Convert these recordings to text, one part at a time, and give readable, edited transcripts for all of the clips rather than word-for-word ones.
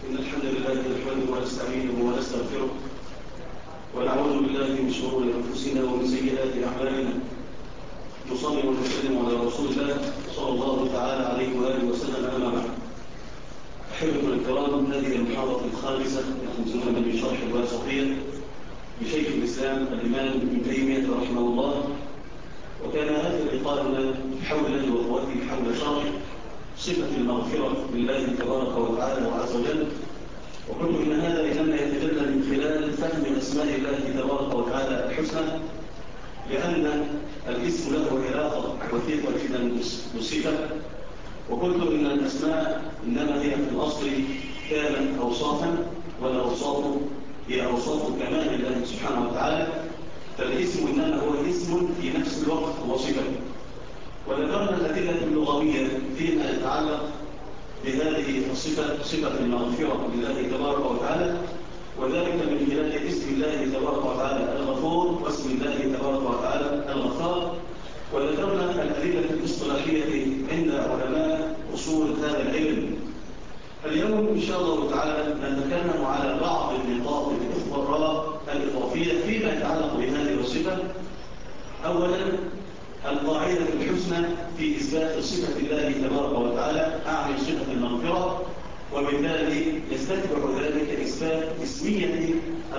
إن الحمد لله نحمده ونستعينه ونستغفره ونعوذ بالله من شرور أنفسنا ومن سيئات أعمالنا. نصلي ونسلم على رسول الله صلى الله تعالى عليه وآله وسلم. أما بعد، أحبتنا الكرام، هذه المحاضرة الخامسة يخرجون من شرح الواسطية لشيخ الإسلام الإمام ابن تيمية رحمه الله. وكان هذا لقاؤنا حوله وقوته حول شرح صفة المغفرة لله تبارك وتعالى وعز وجل. وقلت إن هذا إنما يتجلى من خلال فهم أسماء الله تبارك وتعالى الحسنى، لأن الاسم له علاقة وثيقة جدا بالصفة. وقلت إن الأسماء إنما هي في الأصل كانت أوصافا، والأوصاف هي أوصاف كمال الله سبحانه وتعالى، فالاسم إنما هو اسم في نفس الوقت هو صفة. وذكرنا الأدلة اللغوية فيما يتعلق بهذه الصفة، صفة المغفرة لله تبارك وتعالى، وذلك من خلال اسم الله تبارك وتعالى الغفور واسم الله تبارك وتعالى الغفار. وذكرنا الأدلة الاصطلاحية عند علماء أصول هذا العلم. اليوم إن شاء الله تعالى نتكلم على بعض النقاط الأخرى الإضافية فيما يتعلق بهذه الصفة. أولا، القاعدة الحسنى في إثبات صفة الله تبارك وتعالى، أعني صفة المغفرة، وبالتالي يستتبع ذلك إثبات اسمية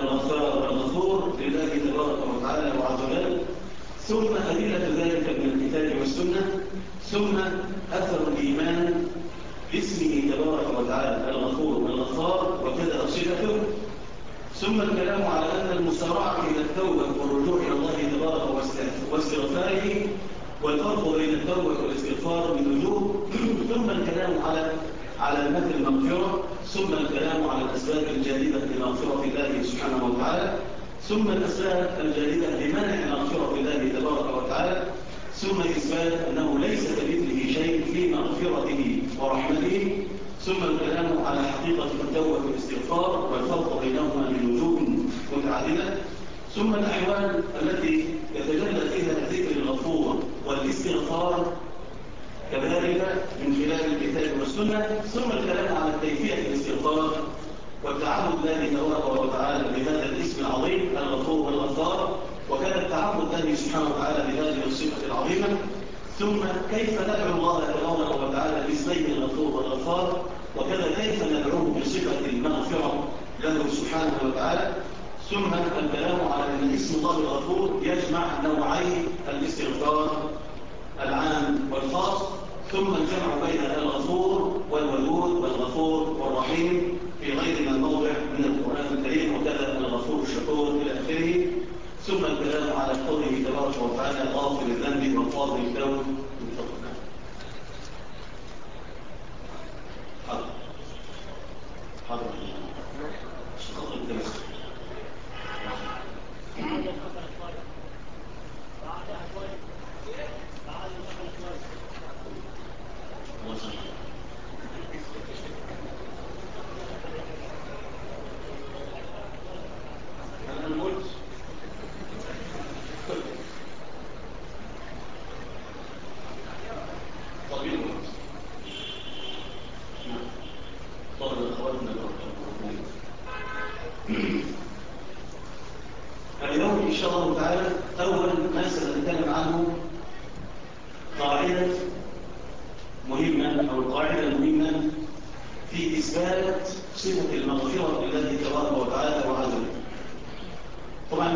الغفور لله تبارك وتعالى وعز وجل، ثم أدلة ذلك من الكتاب والسنة، ثم أثر الإيمان باسمه تبارك وتعالى الغفور والغفار وكذا صفته، ثم الكلام على أن المسارعة إلى التوبة والرجوع إلى الله تبارك واستغفاره، والفرق بين التوبة والاستغفار من وجوه، ثم الكلام على مدى المغفرة، ثم الكلام على الأسباب الجالبة لمغفرة الله سبحانه وتعالى، ثم الأسباب الجالبة لمنع مغفرة الله تبارك وتعالى، ثم إثبات أنه ليس كمثله شيء في مغفرته ورحمته، ثم الكلام على حقيقة التوبة والاستغفار والفرق بينهما من وجوه متعددة، ثم الأحوال التي يتجلى فيها ذكر الغفور والاستغفار كذلك من خلال الكتاب والسنة، ثم الكلام على كيفية الاستغفار والتعبد الله تبارك وتعالى بهذا الاسم العظيم الغفور والغفار، وكان التعبد الله سبحانه وتعالى بهذه الصفة العظيمة، ثم كيف ندعو الله تبارك وتعالى باسميه الغفور والغفار، وكذا كيف ندعوه بصفة المغفرة له سبحانه وتعالى، ثم الكلام على أن اسم الله الغفور يجمع نوعي الاستغفار العام والخاص، ثم الجمع بين الغفور والودود والغفور والرحيم في غير ما موضع من القرآن الكريم، وكذا الغفور الشكور إلى آخره، ثم الكلام على قوله تبارك وتعالى غافر الذنب وقابل التوب. حاضر اليوم إن شاء الله تعالى أول ما سنتكلم عنه قاعدة مهمة، أو القاعدة المهمة في إثبات صفة المغفرة لله تبارك وتعالى وعز وجل. طبعا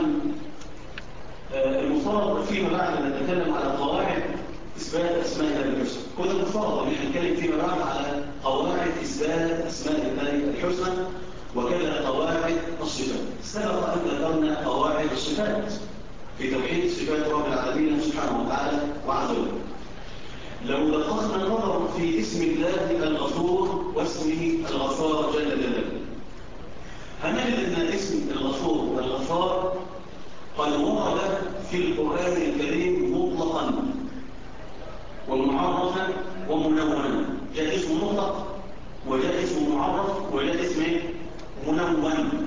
المفترض فيما بعد نتكلم على قواعد إثبات أسماء الله الحسنى. كنا المفترض أن نتكلم فيما بعد على قواعد إثبات أسماء الله الحسنى وكذا قواعد الصفات. سبق أن ذكرنا قواعد الصفات في توحيد صفات رب العالمين سبحانه وتعالى وعز وجل. لو لخصنا النظر في اسم الله الغفور واسمه الغفار جل جلاله، هنجد أن اسم الغفور والغفار قد ورد في القرآن الكريم مطلقا ومعرفا ومنونا. جاء اسم مطلق وجاء اسم معرف وجاء اسم منون.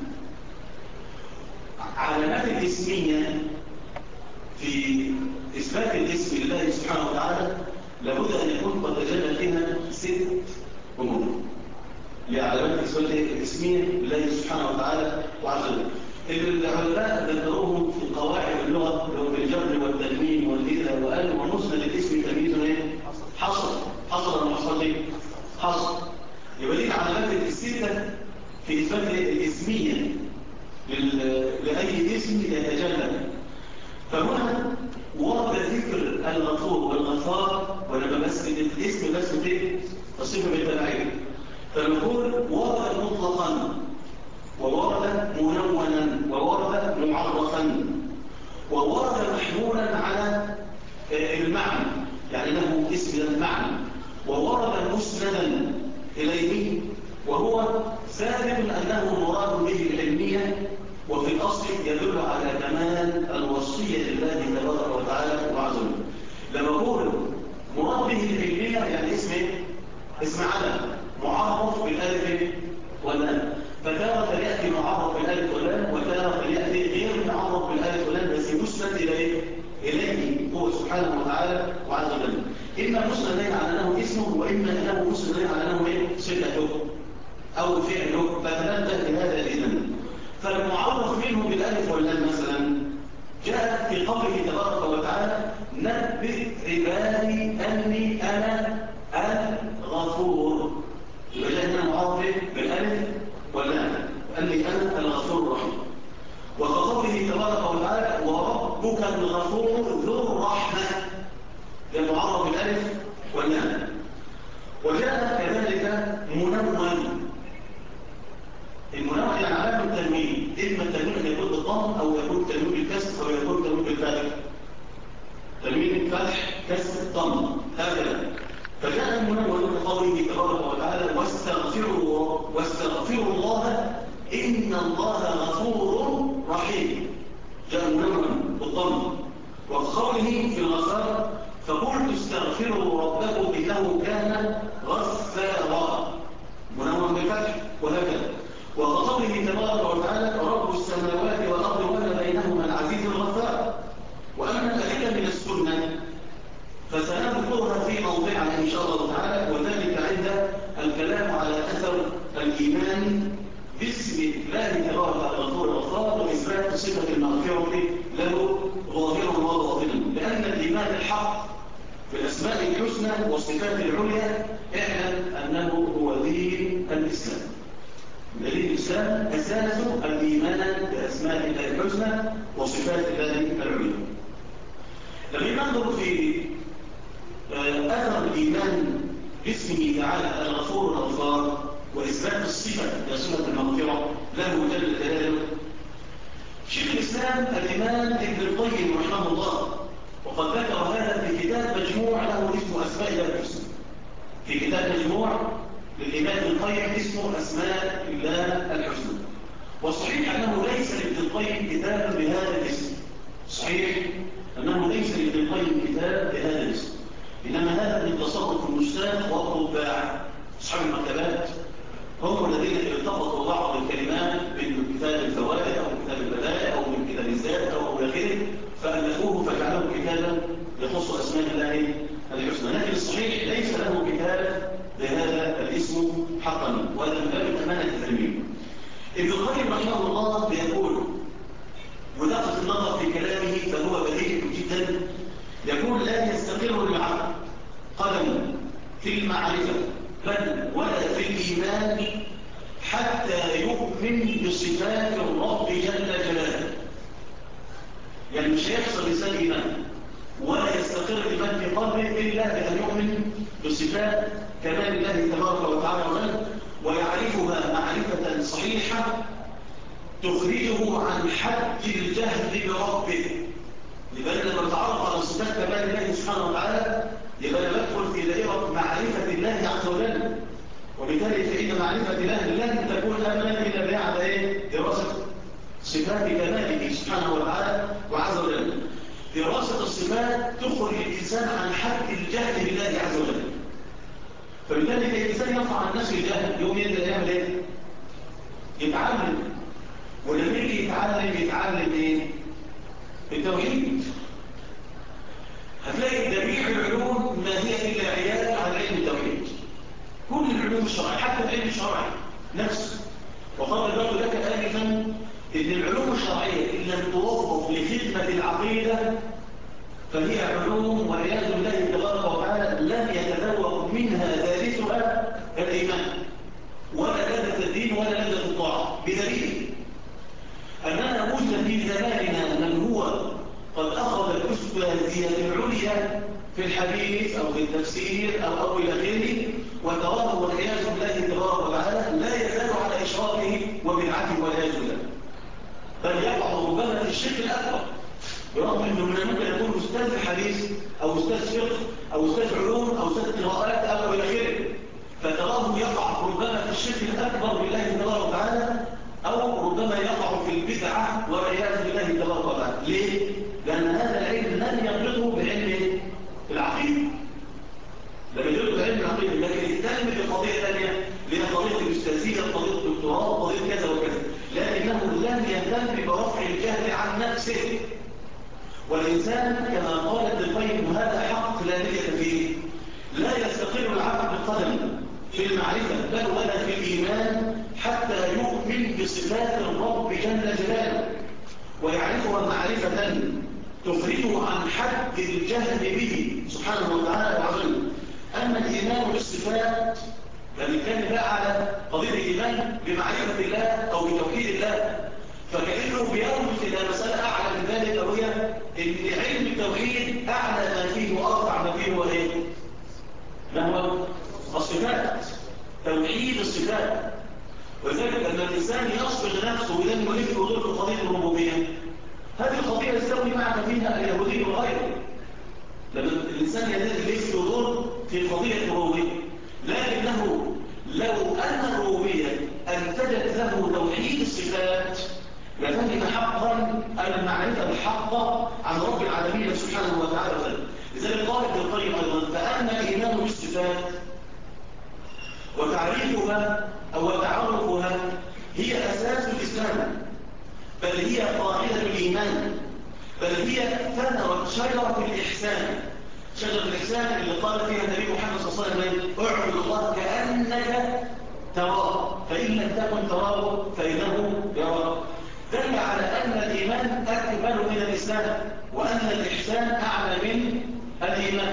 علامات الاسمية في إثبات الاسم لله سبحانه وتعالى لابد أن يكون قد تجلى فيها 6 أمور. لعلامات تعالى في إثبات الاسمية لله سبحانه وتعالى وعز وجل. العلماء ذكروهم في قواعد اللغة اللي هو بالجر والتنوين والإذا وقال ومسند الاسم تمييز حصر المحصل حصر. يبقى دي العلامات الستة في إثبات الاسمية لأي اسم يتجلى. فهنا ورد ذكر الغفور والغفار، ولما بس الاسم بس في الصفة بالتبعية، فنقول ورد مطلقا وورد منونا وورد معرفا وورد محمولا على المعنى، يعني له اسم المعنى، وورد مسندا إليه، وهو ثابت أنه مراد به العلمية، وفي الأصل يدل على كمال الوصية لله تبارك وتعالى وعز وجل. لما أقول مراد به العلمية يعني اسم علم معرف بالألف واللام، فتارة يأتي معرف بالألف واللام، وتارة يأتي غير معرف بالألف واللام بس مسند إليه هو سبحانه وتعالى وعز وجل. إما مسند على أنه اسمه، وإما أنه مسند على أنه صفته أو فعله، فتنبه لهذا الإذن. فالمعرف منه بالألف واللام مثلا جاء في قوله تبارك وتعالى نبئ عبادي أني أنا الغفور، يبقى جاء هنا معرف بالألف واللام أني أنا الغفور الرحيم. وكقوله تبارك وتعالى وربك الغفور ذو الرحمة، جاء معرف بالألف واللام. وجاء كذلك منون، المنون يعني علامة التنوين، إما التنوين أن يكون بالضم أو يكون تنوين بالكسر أو يكون تنوين بالفتح، تنوين فتح كسر ضم هكذا. فجاء المنون بقوله تبارك وتعالى واستغفروا الله إن الله غفور رحيم، جاء المنون بالضم. وقوله في الغفار فقلت استغفروا ربكم إنه كان غفارا، منون بالفتح وهكذا. وقوله تبارك وتعالى رب السماوات والأرض وما بينهما العزيز الغفار. وأما الأدلة من السنة فسنذكرها في موضعها إن شاء الله تعالى، وذلك عند الكلام على أثر الإيمان باسم الله تبارك الغفور الغفار وإثبات صفة المغفرة له ظاهرا وباطنا، لأن الإيمان الحق في الأسماء الحسنى والصفات العليا اعلم أنه هو دين الإسلام. دليل الإسلام أساس الإيمان بأسماء الله الحسنى وصفات الله العليا. لما ننظر في أثر الإيمان باسمه تعالى الغفور الغفار وإثبات الصفة بصفة المغفرة له جل جلاله، شيخ الإسلام الإمام ابن القيم رحمه الله وقد ذكر هذا في كتاب مجموع له اسمه أسماء الله الحسنى، في كتاب مجموع للإمام ابن القيم اسمه أسماء الله الحسنى. والصحيح أنه ليس لابن القيم كتاب بهذا الاسم، صحيح أنه ليس لابن القيم كتاب بهذا الاسم، إنما هذا من تصرف النساخ والطباع أصحاب المكتبات، هم الذين التقطوا بعض الكلمات من كتاب الفوائد أو كتاب البدائع أو من كتاب الذات أو إلى آخره، فألفوه فجعلوه كتابا يخص أسماء الله الحسنى. لكن الصحيح ليس له كتاب بهذا الاسم حقا، وهذا من باب الأمانة العلمية. ابن القيم رحمه الله بيقول ودقة النظر في كلامه فهو بديع جدا، يقول لا يستقر العقل قدم في المعرفة بل ولا في الإيمان حتى يؤمن بصفات الرب جل جلاله. يعني مش هيحصل إنسان إيمان ولا يستقر الإيمان في قلبه إلا بأن يؤمن بصفات كمال الله تبارك وتعالى ويعرفها معرفة صحيحة تخرجه عن حد الجهل بربه. يبقى لما نتعرف على صفات كمال الله سبحانه وتعالى يبقى ندخل في دائرة معرفة الله عز وجل، وبالتالي فإن معرفة الله لن تكون أبدا إلا بعد دراسة صفات كماله سبحانه وتعالى وعز وجل. دراسة الصفات تخرج الإنسان عن حد الجهل بالله عز وجل، فبالتالي الإنسان يرفع عن نفسه الجهل يوم يعمل ايه؟ يتعلم. ولما يجي يتعلم ايه؟ التوحيد. هتلاقي جميع العلوم ما هي إلا عيال على علم التوحيد. كل العلوم الشرعية حتى العلم الشرعي نفس كلمة العقيدة فهي علوم والعياذ بالله تبارك وتعالى لم يتذوق منها ثالثها الإيمان ولا لذة الدين ولا لذة الطاعة، بدليل أننا وجد في زماننا من هو قد أخذ الأستاذية العليا في الحديث أو في التفسير أو إلى غيره، وتراه والعياذ بالله تبارك وتعالى لا يزال على إشراكه وبدعته والعياذ بالله، بل يقع ربما في الشرك الأكبر، برغم أنه من الممكن يكون أستاذ حديث أو أستاذ فقه أو أستاذ علوم أو أستاذ قراءات أو إلى غيره، فتراه يقع ربما في الشرك الأكبر بالله تبارك وتعالى، أو ربما يقع في البدعة والعياذ بالله تبارك وتعالى. ليه؟ لأن هذا العلم لم يربطه بعلم العقيدة، لم يربطه بعلم العقيدة، لكن يهتم بقضية ثانية اللي هي قضية الأستاذية، قضية الدكتوراه، قضية كذا وكذا، لكنه لم يهتم برفع الجهل عن نفسه. والإنسان كما قال ابن القيم وهذا حق لا نية فيه، لا يستقر العبد بالقدم في المعرفة بل ولا في الإيمان حتى يؤمن بصفات الرب جل جلاله ويعرفها معرفة تخرجه عن حد الجهل به سبحانه وتعالى وعظيم. أما الإيمان بالصفات فبالتالي بقى على قضية الإيمان بمعرفة الله أو بتوحيد الله، فكأنه بيرمز إلى مسألة أعلى من ذلك، وهي إن علم التوحيد أعلى ما فيه وأرفع ما فيه وإيه؟ ما هو الصفات، توحيد الصفات. وذلك أن الإنسان يصبغ نفسه ولم يلف وضوء في قضية الربوبية، هذه القضية يستوي معك فيها اليهودي وغيره، لما الإنسان يلف وضوء في قضية الربوبية، لكنه لو أن الربوبية أنتجت له توحيد الصفات لفهم حقا المعرفة الحقة عن رب العالمين سبحانه وتعالى. لذلك قال ابن القيم أيضا: فأما الإيمان بالصفات وتعريفها أو تعرفها هي أساس الإسلام، بل هي قاعدة الإيمان، بل هي ثمرة شجرة الإحسان، شجرة الإحسان اللي قال فيها النبي محمد صلى الله عليه وسلم: اعبد الله كأنك تراه فإن لم تكن تراه فإنه يراك. دل على أن الإيمان أكبر من الإسلام، وأن الإحسان أعلى من الإيمان.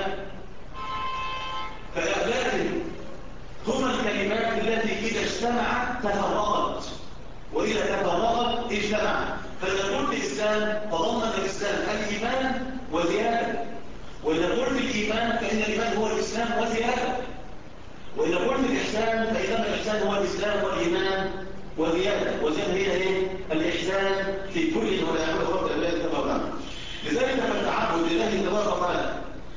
فإعلان هما الكلمات التي إذا اجتمعت تفرقت، وإذا تفرقت اجتمعت. فإذا قلت الإسلام تضمن الإسلام الإيمان وزيادة، وإذا قلت الإيمان فإن الإيمان هو الإسلام وزيادة، وإذا قلت الإحسان فإذا الإحسان هو الإسلام والإيمان وزيادة. وزيادة هي إيه؟ الإحسان في كل ولا يحول رب الله تبارك وتعالى. لذلك فالتعبد لله تبارك وتعالى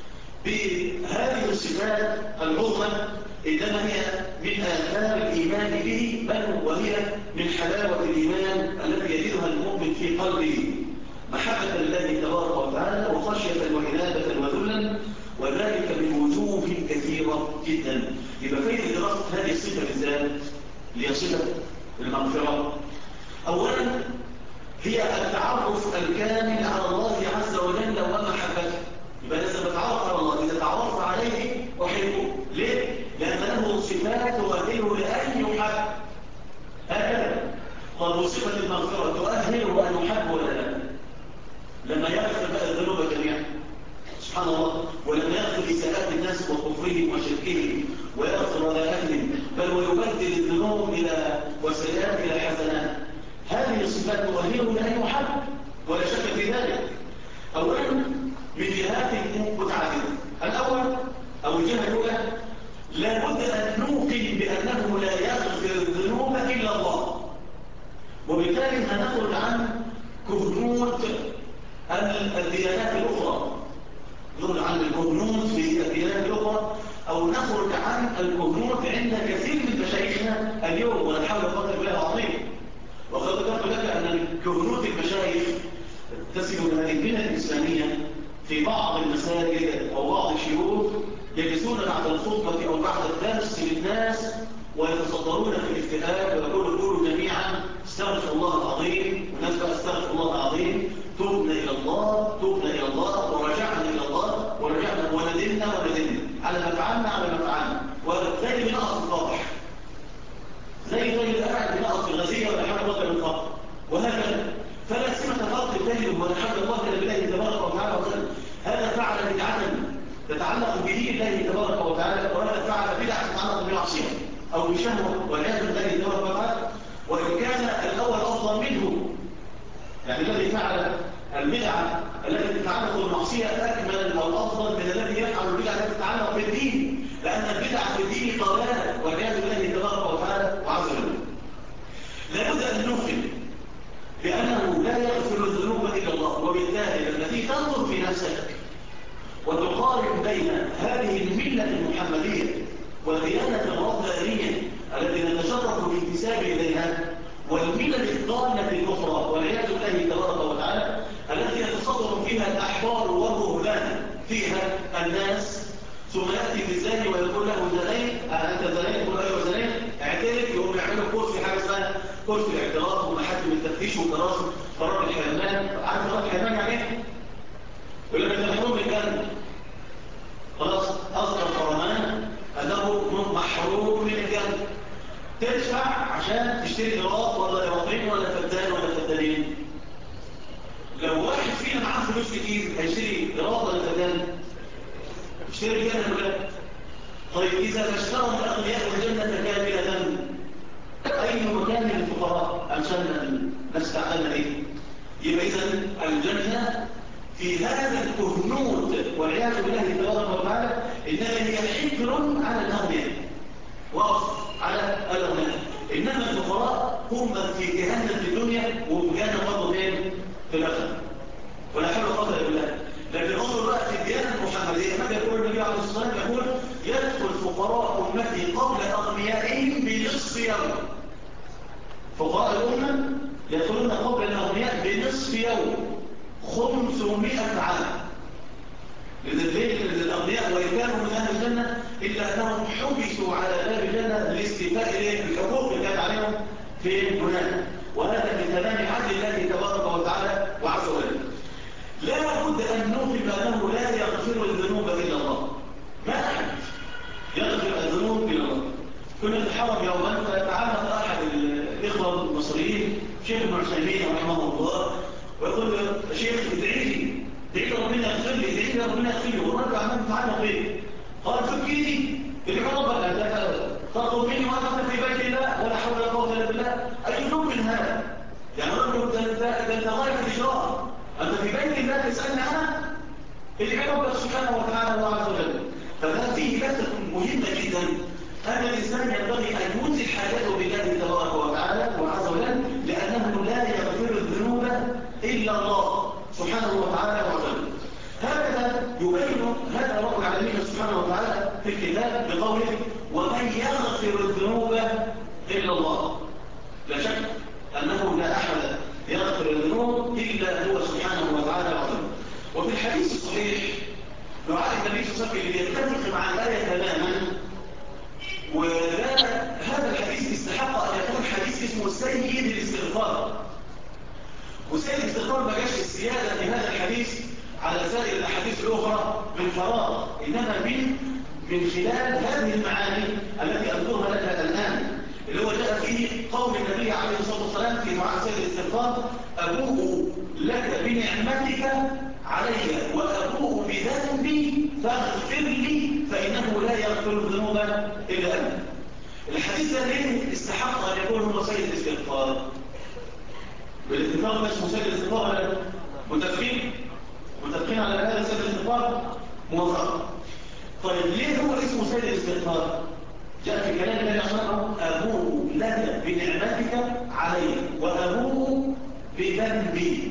بهذه الصفات العظمى إنما هي من آثار الإيمان به، بل وهي من حلاوة الإيمان التي يجدها المؤمن في قلبه، محبة لله تبارك وتعالى وخشية وإنابة وذلا، وذلك من وجوه كثيرة جدا. يبقى فايدة دراسة هذه الصفة بالذات اللي هي صفة المغفرة، أولا هي التعرف الكامل على الله عز وجل ومحبته. يبقى لازم أتعرف على الله، إذا تعرف عليه أحبه. ليه؟ لأن له صفات تؤهله لأن يحب. هكذا قال وصفة المغفرة تؤهله أن يحب ولا لا؟ لما يغفر بقى الذنوب جميعا سبحان الله، ولما يغفر إساءات الناس وكفرهم وشركهم ويغفر رذائلهم، بل ويبدل الذنوب إلى والسيئات إلى حسنات، هذه الصفات تؤهله لأن يحب ولا شك في ذلك. أولا من جهات متعددة. الأول أو الجهة الأولى لابد أن نوقن بأنه لا يغفر الذنوب إلا الله، وبالتالي هنخرج عن كهنوت الديانات الأخرى، نخرج عن الكهنوت في الديانات الأخرى، أو نخرج عن الكهنوت عند كثير من مشايخنا اليوم، ولا حول ولا قوة إلا بالله العظيم. وقد ذكرت لك أن كهنوت المشايخ تسمى هذه البنية الإسلامية في بعض المساجد أو بعض الشيوخ يجلسون بعد الخطبة أو بعد الدرس للناس ويتصدرون في الافتئات ويقولوا قولوا جميعا استغفر الله العظيم، والناس بقى استغفر الله العظيم، تبنا إلى الله، تبنا إلى الله، ورجعنا إلى الله، ورجعنا وندمنا على ما فعلنا على ما فعلنا، وزي بنقص الفرح، زي اللي قاعد بنقص في الغزية ولا حاجة ولا من الفرح، وهكذا. فلا سمة فرق كذب ولا حول الله إلا بالله تبارك وتعالى وسلم. هذا فعل بدعة تتعلق بدين الله تبارك وتعالى، وهذا فعل بدعة تتعلق بمعصية أو بشهوة والعياذ بالله تبارك وتعالى، وإن كان الأول أفضل منه. يعني الذي فعل البدعة التي تتعلق بالمعصية أكمل أو أفضل من الذي يفعل البدعة التي تتعلق بالدين، لأن البدعة في الدين ضلالة والعياذ بالله تبارك وتعالى وعز وجل. لابد أن نوقن بأنه لا يغفر الذنوب إلا الله، وبالتالي التي تنظر في نفسك وتقارن بين هذه الملة المحمدية والديانة الربانية التي نتشرف بانتساب إليها والملل الضالة الأخرى والعياذ بالله تبارك وتعالى التي يتصدر فيها الأحبار والرهبان فيها الناس، ثم يأتي بالزاني ويقول له زنيت، أنت زنيت؟ يقول أيوة زنيت، اعترف. يقوم يعملوا كورس حاجة اسمها كورس الاعتراف ومحاكم التفتيش وكراسة قرار الحرمان. عارف قرار الحرمان يعني ايه؟ يقول لك انت محروم من الجنة، خلاص أصدر فرمان أنه محروم من الجنة، تدفع عشان تشتري إراق ولا إراقين ولا فدان ولا فدانين. لو واحد فينا معاه فلوس كتير هيشتري إراق ولا فدان؟ يشتري الجنة ولا؟ طيب إذا اشترى الأغنياء الجنة كاملة، أي مكان للفقراء أمثالنا نستعملنا إيه؟ يبقى إذن الجنة في هذا الكهنوت والعياذ بالله تبارك وتعالى إنما هي حكر على الأغنياء وأصف على الأغنياء، إنما الفقراء هم في جهنم في الدنيا وجهنم برضه فين؟ في الآخرة. ولا حول ولا قوة إلا بالله. لكن انظر بقى في الديانة المحمدية ماذا يقول النبي عليه الصلاة والسلام؟ يقول يدخل فقراء أمتي قبل أغنيائهم بنصف يوم. فقراء الأمة يدخلون قبل الأغنياء بنصف يوم 500 عام. لذلك الأغنياء وإن كانوا من أهل الجنة إلا أنهم حبسوا على باب الجنة لاستيفاء الحقوق اللي كانت عليهم في هناك، وهذا من تمام عدل الله تبارك وتعالى وعز وجل. لا بد أن نوقن بأنه لا يغفر الذنوب إلا الله. ما أحد يغفر الذنوب إلا الله. كنا في الحرم يوما فتعامل أحد الإخوة المصريين شيخ ابن عثيمين رحمه الله ويقول له شيخ ادعي لي ربنا يغفر لي، ادعي لي ربنا يغفر لي. والراجل عمال يتعلق بيه، قال فكيني ادعي ربك تطلب مني وأنا في بيت الله ولا حول ولا قوة إلا بالله. أي ذنوب من هذا؟ يعني رجل ده غاية الإجراء، أنت في بيت الله تسألني أنا؟ ادعي ربك سبحانه وتعالى وعز وجل. فهذا فيه لفتة مهمة جدا. هذا الإنسان ينبغي أن ينزل حاجته بالله تبارك وتعالى وعز وجل، لأنه لا يغفر الذنوب إلا الله سبحانه وتعالى وعز وجل. هكذا يبين هذا رب العالمين سبحانه وتعالى في الكتاب بقوله ومن يغفر الذنوب إلا الله. لا شك أنه لا أحد يغفر الذنوب إلا هو سبحانه وتعالى وعز وجل. وفي الحديث الصحيح دعاء النبي صلى الله عليه وسلم يتفق مع الآية تماما، وهذا الحديث استحق أن يكون حديث اسمه سيد الاستغفار. وسيد الاستغفار ما جاش السيادة في هذا الحديث على سائر الأحاديث الأخرى من فراغ، إنما من خلال هذه المعاني التي أذكرها لك الآن، اللي هو جاء فيه قول النبي عليه الصلاة والسلام في دعاء سيد الاستغفار أبوء لك بنعمتك علي وأبوء بذنبي فاغفر لي فإنه لا يغفر الذنوب إلا أنت. الحديث ده ليه استحق أن يكون هو سيد الاستغفار؟ بالاتفاق مش سيد الاستغفار متفقين على هذا سيد الاستغفار موافق. طيب ليه هو اسمه سيد الاستغفار؟ جاء في كلام الله سبحانه أبوء لك بنعمتك علي وأبوء بذنبي.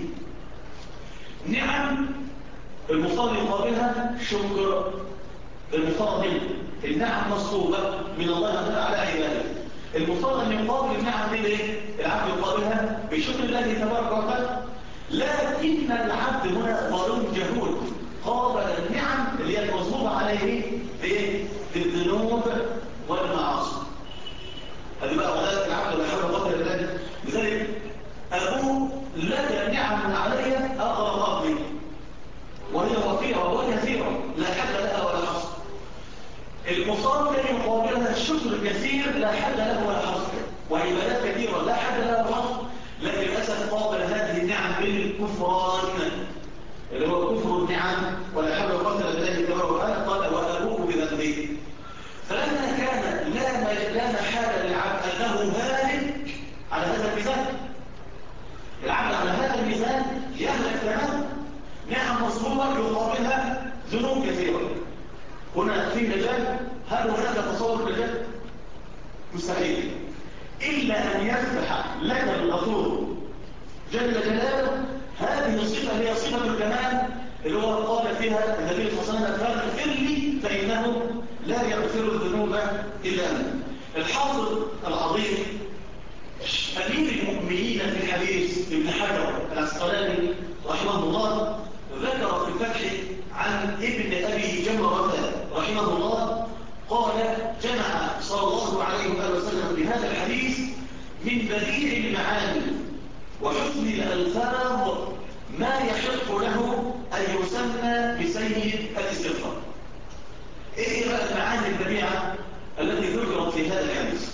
نعم المصاب يقابلها شكر، المصاب النعم مصطوبة من الله على عباده. المصاب أن يقابل النعم بالايه؟ العبد يقابلها بشكر الله تبارك وتعالى. لكن العبد هنا ظالم جهول قابل النعم اللي هي المصطوبة عليه بالذنوب والمعاصي. هذه بقى ولاية العبد ولا حول ولا قوة إلا بالله. لذلك أبوه لك نعم علي أقرأ قبلي وهي وفيرة وكثيرة لا حد لها ولا حصر. المصاب كان يقابلها الشكر كثير لا حد له ولا حصر، وعبادات كثيرة لا حد لها ولا حصر. لكن للأسف قابل هذه النعم بالكفران اللي هو كفر النعم ولا حول ولا قوة إلا بالله تبارك وتعالى، قال وأبوء بذنبي. فلما كان لا محالة للعبد أنه هالك على هذا الميزان، العبد على هذا الميزان يهلك تماما، نعم مصروفة يقابلها ذنوب كثيرة. هنا في مجال، هل هناك تصور مجال؟ مستحيل، إلا أن يفتح لك الغفور جل جلاله هذه الصفة هي صفة الكمال اللي هو قال فيها النبي صلى الله عليه وسلم فاغفر لي فإنه لا يغفر الذنوب إلا أنت. الحافظ العظيم أمير المؤمنين في الحديث ابن حجر العسقلاني رحمه الله ذكر في الفتح عن ابن أبي جمرة رحمه الله قال جمع صلى الله عليه وسلم بهذا الحديث من بديع المعاني وحسن الألفاظ ما يحق له أن يسمى بسيد الاستغفار. إيه بقى المعاني البديعة التي ذكرت في هذا الحديث؟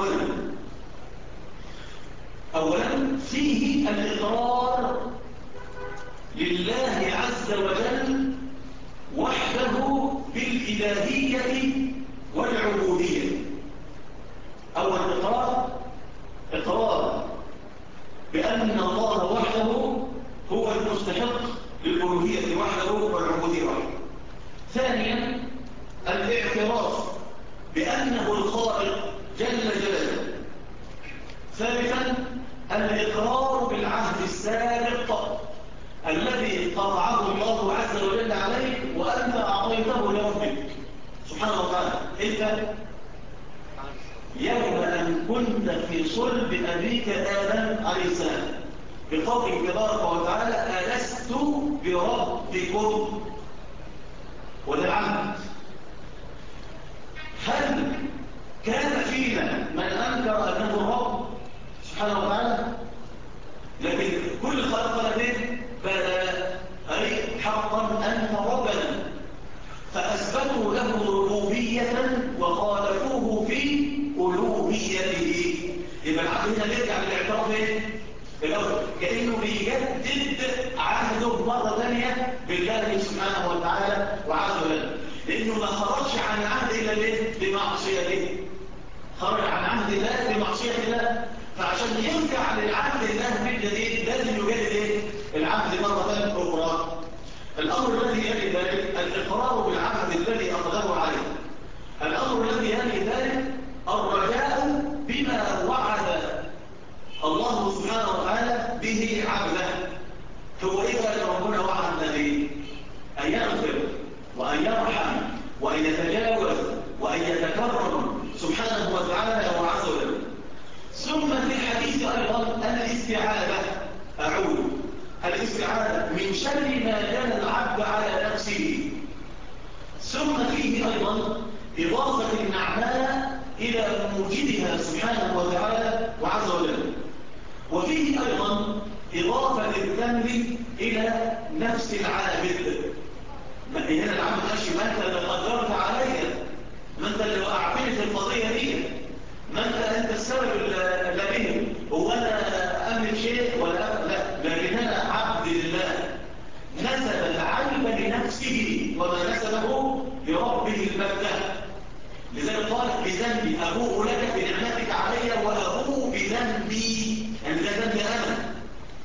أولا فيه الإقرار لله عز وجل وحده بالإلهية والعبودية. أول إقرار بأن الله وحده هو المستحق للألوهية وحده والعبودية وحده. ثانيا الاعتراف بأنه الخالق جل جلاله. ثالثا الإقرار بالعهد السابق الذي قطعه الله عز وجل عليك وأنت أعطيته لربك سبحانه وتعالى. إذا يوم أن كنت في صلب أبيك آدم عليه السلام بقوله تبارك وتعالى ألست بربكم وللعبد. هل كان فينا من أنكر أنه الرب سبحانه وتعالى؟ لكن كل الخلق لديه بلى أي حقا أنت ربنا، فأثبتوا له ربوبية وخالفوه في ألوهيته. يبقى العبد هنا بيرجع للاعتراف الأول كأنه بيجدد عهده مرة ثانية بالله سبحانه وتعالى وعز وجل، لأنه ما خرجش عن العهد إلا بمعصيته، خرج عن عهد الله بمعصية الله. فعشان يرجع للعهد الله من جديد لازم يجدد العهد مرة أخرى. الأمر الذي يلي ذلك الإقرار بالعهد الذي أخذه عليه. الأمر الذي يلي ذلك الرجاء بما وعد الله سبحانه وتعالى به عبده. هو إذا ربنا وعدنا به أن يغفر وأن يرحم وأن يتجاوز وأن يتكرم سبحانه وتعالى وعز وجل. ثم في الحديث أيضا الاستعاذة، أعوذ الاستعاذة من شر ما كان العبد على نفسه. ثم فيه أيضا إضافة النعماء إلى موجدها سبحانه وتعالى وعز وجل. وفيه أيضا إضافة الذنب إلى نفس العابد. هنا العبد ماشي ما أنت اللي قدرت علي، ما أنت اللي وقعتني في القضية دي، ما أنت السبب اللي به، هو أنا أملك شيء ولا لا، لكن أنا عبد لله نسب العيب لنفسه وما نسبه لربه البتة. لذلك قال بذنبي أبوء لك بنعمتك علي وأبوء بذنبي، يعني ده ذنبي أنا.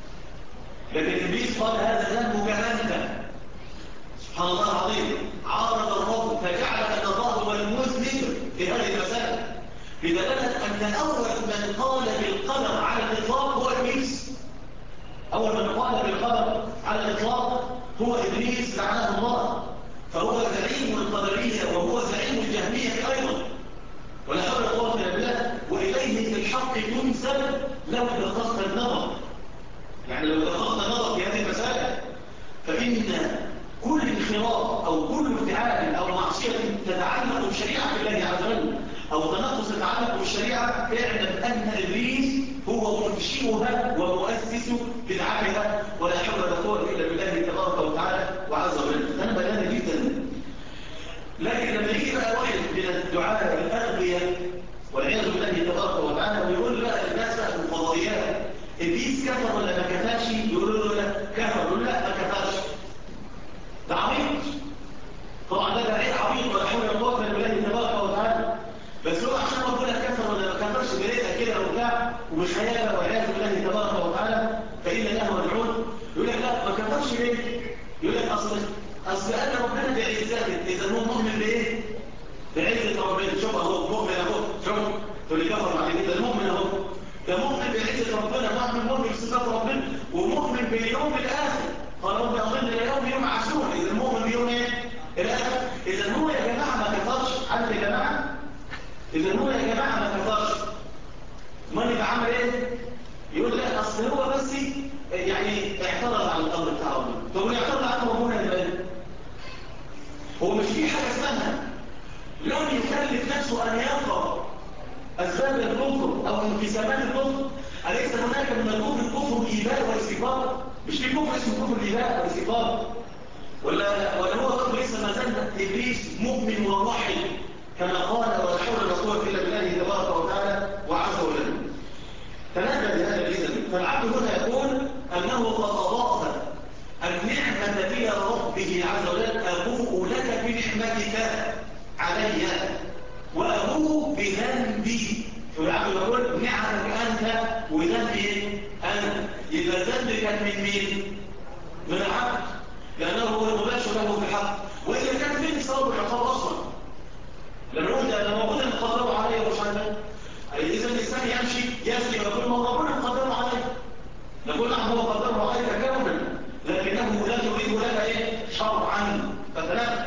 لكن إبليس قال هذا ذنبك أنت. سبحان الله العظيم، عارض الرب فجعل أن الله هو المذنب في هذه المسألة، بدلالة أن أول من قال بالقدر على الإطلاق هو إبليس. أول من قال بالقدر على الإطلاق هو إبليس لعنه الله، فهو زعيم القدرية وهو زعيم الجهمية أيضا، ولا حول ولا قوة إلا بالله. وإليه في الحق تنسب لو دققت النظر، يعني لو دققت النظر في هذه المسائل فإن كل انخراط أو كل ابتعاد أو معصية تتعلق بشريعة الله عز وجل أو تنقص تتعلق بالشريعة اعلم أن إبليس هو منشئها ومؤسس بدعتها، ولا حول ولا قوة إلا بالله تبارك وتعالى وعز وجل. أنا بيان جدا. لكن لما يجي بقى واحد من الدعاء الأغبياء والعياذ بالله تبارك وتعالى ويقول بقى الناس بقى في الفضائيات إبليس كفر ولا ما كفرش؟ يقولوا له لا كفر، يقولوا لا ما كفرش. ده عبيط. طبعا ده بعيد عبيط ولا حول ولا قوة إلا بالله تبارك وتعالى. بس هو عشان ربنا كفر ولا ما كفرش بريئة كده وبتاع وبخيالة والعياذ بالله تبارك وتعالى فإن له مدعون، يقول لك لا ما كفرش ليه؟ يقول لك أصل قال ربنا بعزته، إذا هو مؤمن بإيه؟ بعزة ربنا. شوف أهو مؤمن أهو، شوف تقول لي كفر بعد كده المؤمن أهو، ده مؤمن بعزة ربنا، مؤمن بصفات ربنا ومؤمن باليوم الآخر. قال رب أظن يوم عاشور، إذا المؤمن بيوم إيه؟ الآخر. إذا هو يا جماعة ما كفرش، عارف يا جماعة؟ إذا هو يا جماعة ما كفرش، امال يبقى عمل إيه؟ يقول لا أصل هو بس يعني اعترض على الأمر بتاع ربنا. طب اللي اعترض على ربنا يبقى إيه؟ هو مش في حاجة اسمها لو يكلف نفسه أن يقرأ أسباب الكفر أو انقسامات الكفر؟ أليس هناك من الكفر الإيباء والاستكبار؟ مش في كفر اسمه كفر الإيباء والاستكبار؟ ولا هو كفر لسه ما زال إبليس مؤمن وموحد كما قال ولا حول ولا قوة إلا بالله تبارك وتعالى وعز وجل. تنبه لهذا الإذن. فالعبد هنا يقول أنه قد أضاف النعمة إلى ربه عز وجل. أبوء لك بنعمتك علي وأبوء بذنبي. فالعبد يقول نعمك أنت وذنبي أنا. إذا ذنبك كان من مين؟ من العبد، لأنه هو المباشر له في الحق. وإذا كان فين الصواب والعقاب أصلا؟ لما موجود المقدر عليه ومش عنه، إذا الإنسان يمشي يسلي ويقول ما ربنا مقدر عليه، نقول نعم هو قدره عليك كونا لكنه لا يريد لك إيه؟ شرعا. فتنبه،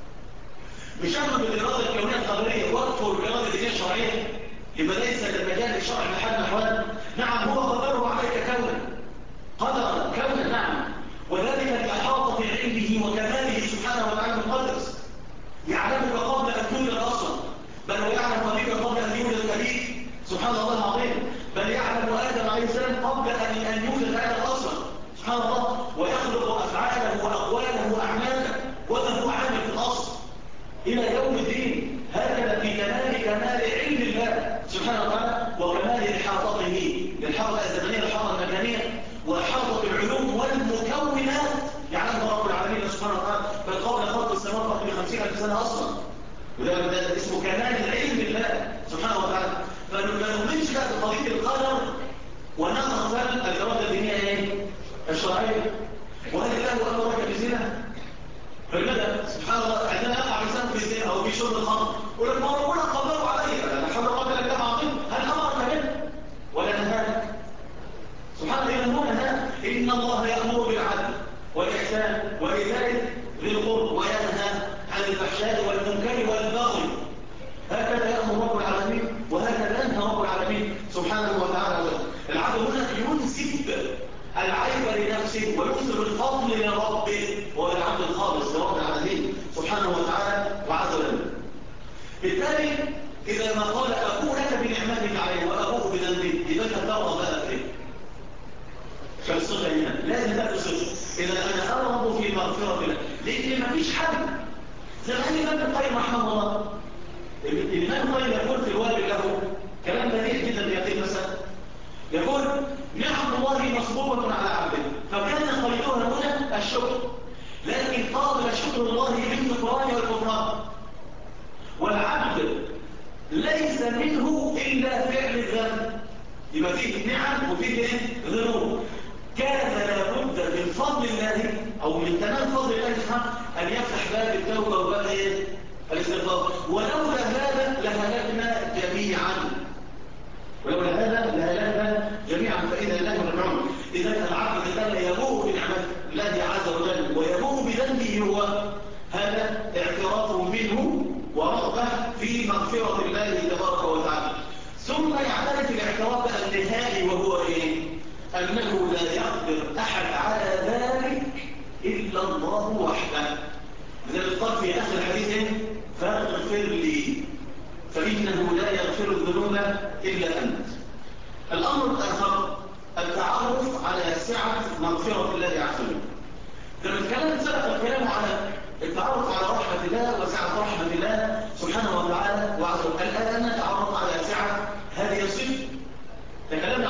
مش أمر بالإرادة الكونية القدرية واكفر بالإرادة الدينية الشرعية يبقى ليس للمجال الشرعي بحال الأحوال. نعم هو قدره عليك كونا، قدرا كونا نعم، وذلك لإحاطة علمه وكماله سبحانه وتعالى المقدس. يعلمك قبل أن تولد أصلا، بل ويعلم بك قبل أن يولد أبيك سبحان الله العظيم، بل يعلم آدم عليه السلام قبل أن يولد آدم أصلا سبحان الله، ويخلق أفعاله وأقواله وأعماله وما هو عامل في الأصل إلى يوم الدين. هكذا في كمال علم الله سبحانه وتعالى وكمال إحاطته، الإحاطة الزمنية الإحاطة المكانية وإحاطة العلوم والمكونات يعلمها رب العالمين سبحانه وتعالى، بل قبل خلق السماوات قبل 50,000 سنة أصلا. وده اسمه كمال علم الله سبحانه وتعالى. فما نؤمنش بقى بقضية القدر ونغفل الإرادة الدينية ايه؟ الشرعية. وهل الله أمرك بزنا؟ فلماذا سبحان الله عندما يقع الإنسان في الزنا أو في شرب الخمر يقول لك ما ربنا قدره علي، لا حول ولا قوة إلا بالله عظيم، هل أمرك به ولا نهاك؟ سبحان الله هو نهاك. إن الله يأمر بالعدل والإحسان وإيتاء ذي القربى وينهى عن الفحشاء والمنكر والبغي. هكذا يأمر رب العالمين وهكذا ينهى رب العالمين سبحانه وتعالى. العبد هنا ينسب العيب لنفسه وينسب الفضل لربه، وهو العبد الخالص لرب العالمين سبحانه وتعالى وعز وجل. بالتالي إذا ما قال أبوء لك بنعمتك عليه وأبوء بذنبه، يبقى أنت ترغب بقى فيه. فالصفة هنا لازم تبقى صفة. إذا أنا أرغب في مغفرة الله، لأن مفيش حد زي ما الإمام القيم رحمه الله. الإمام القيم يقول في الوابل له كلام بديع جدا في هذه المسألة، يقول نعم الله مصبوبة على عبده، فكان قيدها هنا الشكر، لكن قابل شكر الله بالنكران والكفران، والعبد ليس منه إلا فعل الذنب. يبقى فيه نعم وفيه ذنوب. كان لابد من فضل الله أو من تمام فضل الله سبحانه أن يفتح باب التوبة وباب الاستغفار. ولولا هذا لهلكنا جميعا، ولولا هذا لهلكنا جميعا. فإذا الله رجعون. إذا العبد الذي يبوء بنعمة الله عز وجل ويبوء بذنبه هو هذا اعتراف منه ورغبة في مغفرة الله تبارك وتعالى. ثم يعترف الاعتراف النهائي وهو إيه؟ أنه لا يقدر أحد على ذلك إلا الله وحده. لذلك قال في آخر الحديث فاغفر لي فإنه لا يغفر الذنوب إلا أنت. الأمر الآخر التعرف على سعة مغفرة الله عز وجل. لما الكلام سبق الكلام على التعرف على رحمة الله وسعة رحمة الله سبحانه وتعالى وعز وجل. الآن نتعرف على سعة هذه الصفة. تكلمنا على صفة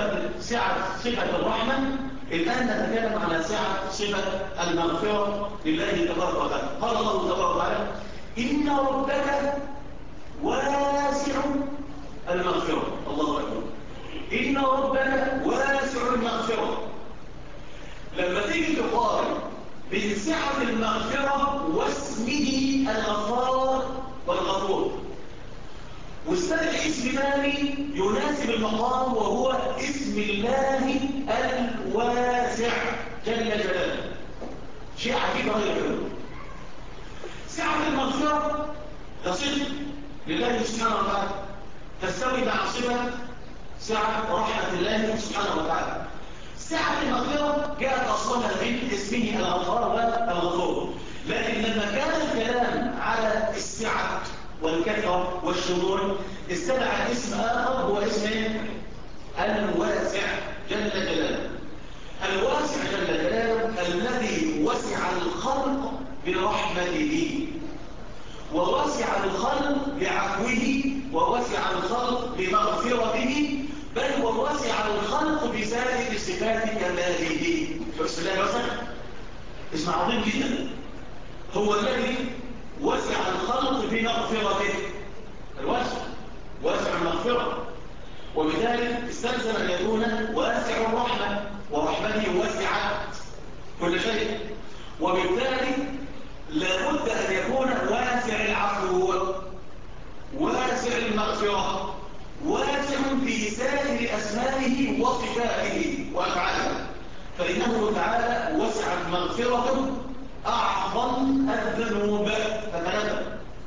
صفة الرحمة، الآن نتكلم على صفة المغفرة لله تبارك وتعالى. قال الله تبارك وتعالى: إن ربك واسع المغفرة. الله أكبر. إن ربك واسع المغفرة. لما تيجي تقارن بين سعة المغفرة واسمه الغفار والغفور، واستدعي اسم ثاني يناسب المقام وهو اسم الله الواسع جل جلاله، شيء عجيب غير كده. سعة المغفرة تصف لله سبحانه وتعالى، تستوي مع صفة سعة رحمة الله سبحانه وتعالى. سعة المغفرة جاءت أصلها من اسمه الغفار والغفور، لكن لما كان الكلام على السعة والكثرة والشمول استدعى اسم آخر هو اسم الواسع جل جلاله. الواسع جل جلاله الذي وسع الخلق برحمته، ووسع الخلق بعفوه، ووسع الخلق بمغفرته، بل ووسع الخلق بسائر صفات كماله. شوف الله وسع، اسم عظيم جدا. هو الذي وسع الخلق بمغفرته، الواسع واسع المغفرة، وبذلك استلزم أن يكون واسع الرحمة، ورحمته وسعت كل شيء، وبالتالي لابد أن يكون واسع العفو، واسع المغفرة، واسع في سائر أسمائه وصفاته وأفعاله، فإنه تعالى وسعت مغفرته أعظم الذنوب. فتنبه،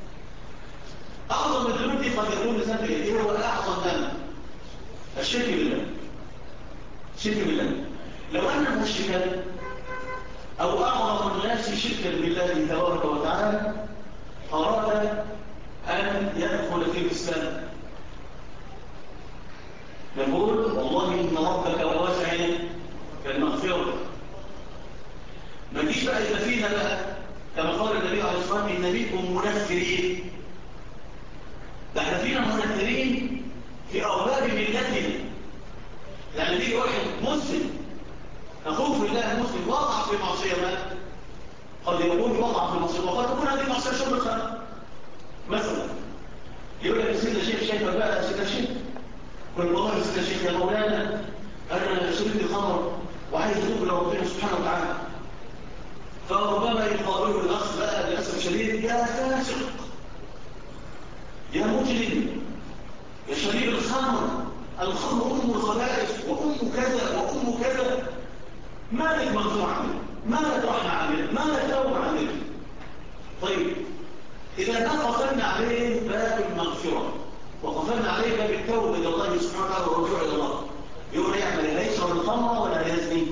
أعظم الذنوب دي قد يكون ذنب إيه؟ هو أعظم ذنب الشرك بالله. الشرك بالله، لو أن مشركا أو أعظم الناس شركا بالله تبارك وتعالى أراد أن يدخل في الإسلام، يقول: والله إن ربك واسع المغفرة. ما تجيش بقى إذا فينا بقى كما قال النبي عليه الصلاة والسلام: إن منكم منفرين. ده احنا فينا منفرين في أرباب ملتنا. يعني بيجي واحد مسلم، أخوه في الله مسلم، وقع في معصية ما، قد يكون وقع في معصية، وقد تكون هذه معصية شرب الخمر مثلا. يقول لك: سيدنا الشيخ شايفك بقى، سيدنا الشيخ، قل والله سيدنا الشيخ يا مولانا أنا شربت الخمر وعايز أتوب إلى ربنا سبحانه وتعالى. فربما يقابله الأخ بقى للأسف الشديد: يا فاسق، يا مجرم، يا شريب الخمر، الخمر أم الخبائث وأم كذا وأم كذا، ما لك مغفور عنه، ما لك رحمة عنه، ما لك توبة عنه. طيب إذا كان قفلنا عليه باب المغفرة وقفلنا عليه باب التوبة إلى الله سبحانه وتعالى والرجوع إلى الله، يقول يعمل لا يشرب الخمر ولا يزني،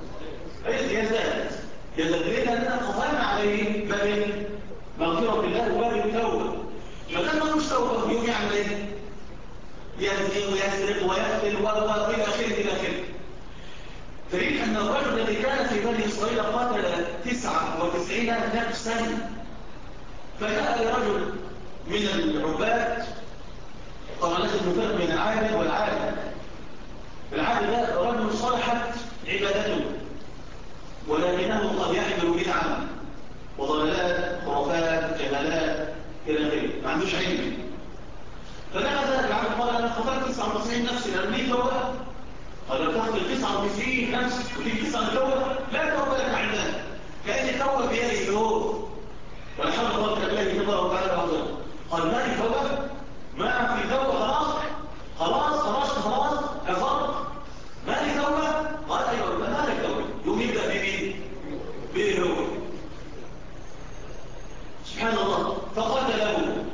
يزداد لأننا قفلنا عليه باب مغفرة الله وباب التوبة. ما دام مش توبة يوم يعمل ايه؟ يزني ويسرق ويقتل والى اخره الى اخره. تريد ان الرجل الذي كان في بني اسرائيل قاتل 99 نفسا، فجاء لرجل من العباد، طبعا لازم نفرق بين العابد والعابد. العابد ده رجل صلحت عبادته ولكنه قد يحمل بدعا وضلالات خرافات جهالات الى اخره، ما عندوش علم. فلما العبد قال: انا قتلت 99 نفس، لان لي توبه؟ قال: لو تقتل 99 نفس وتيجي 9 توبه، لا توبه لك عندنا، كأن التوبه بيده هو، ولا حول ولا قوه الا بالله تبارك وتعالى. قال: ما لي توبه؟ ما في توبه، خلاص كفرت، ما لي توبه؟ قال: ايوه ما لك توبه. يوم يبدا بمين؟ به هو، سبحان الله. فقتله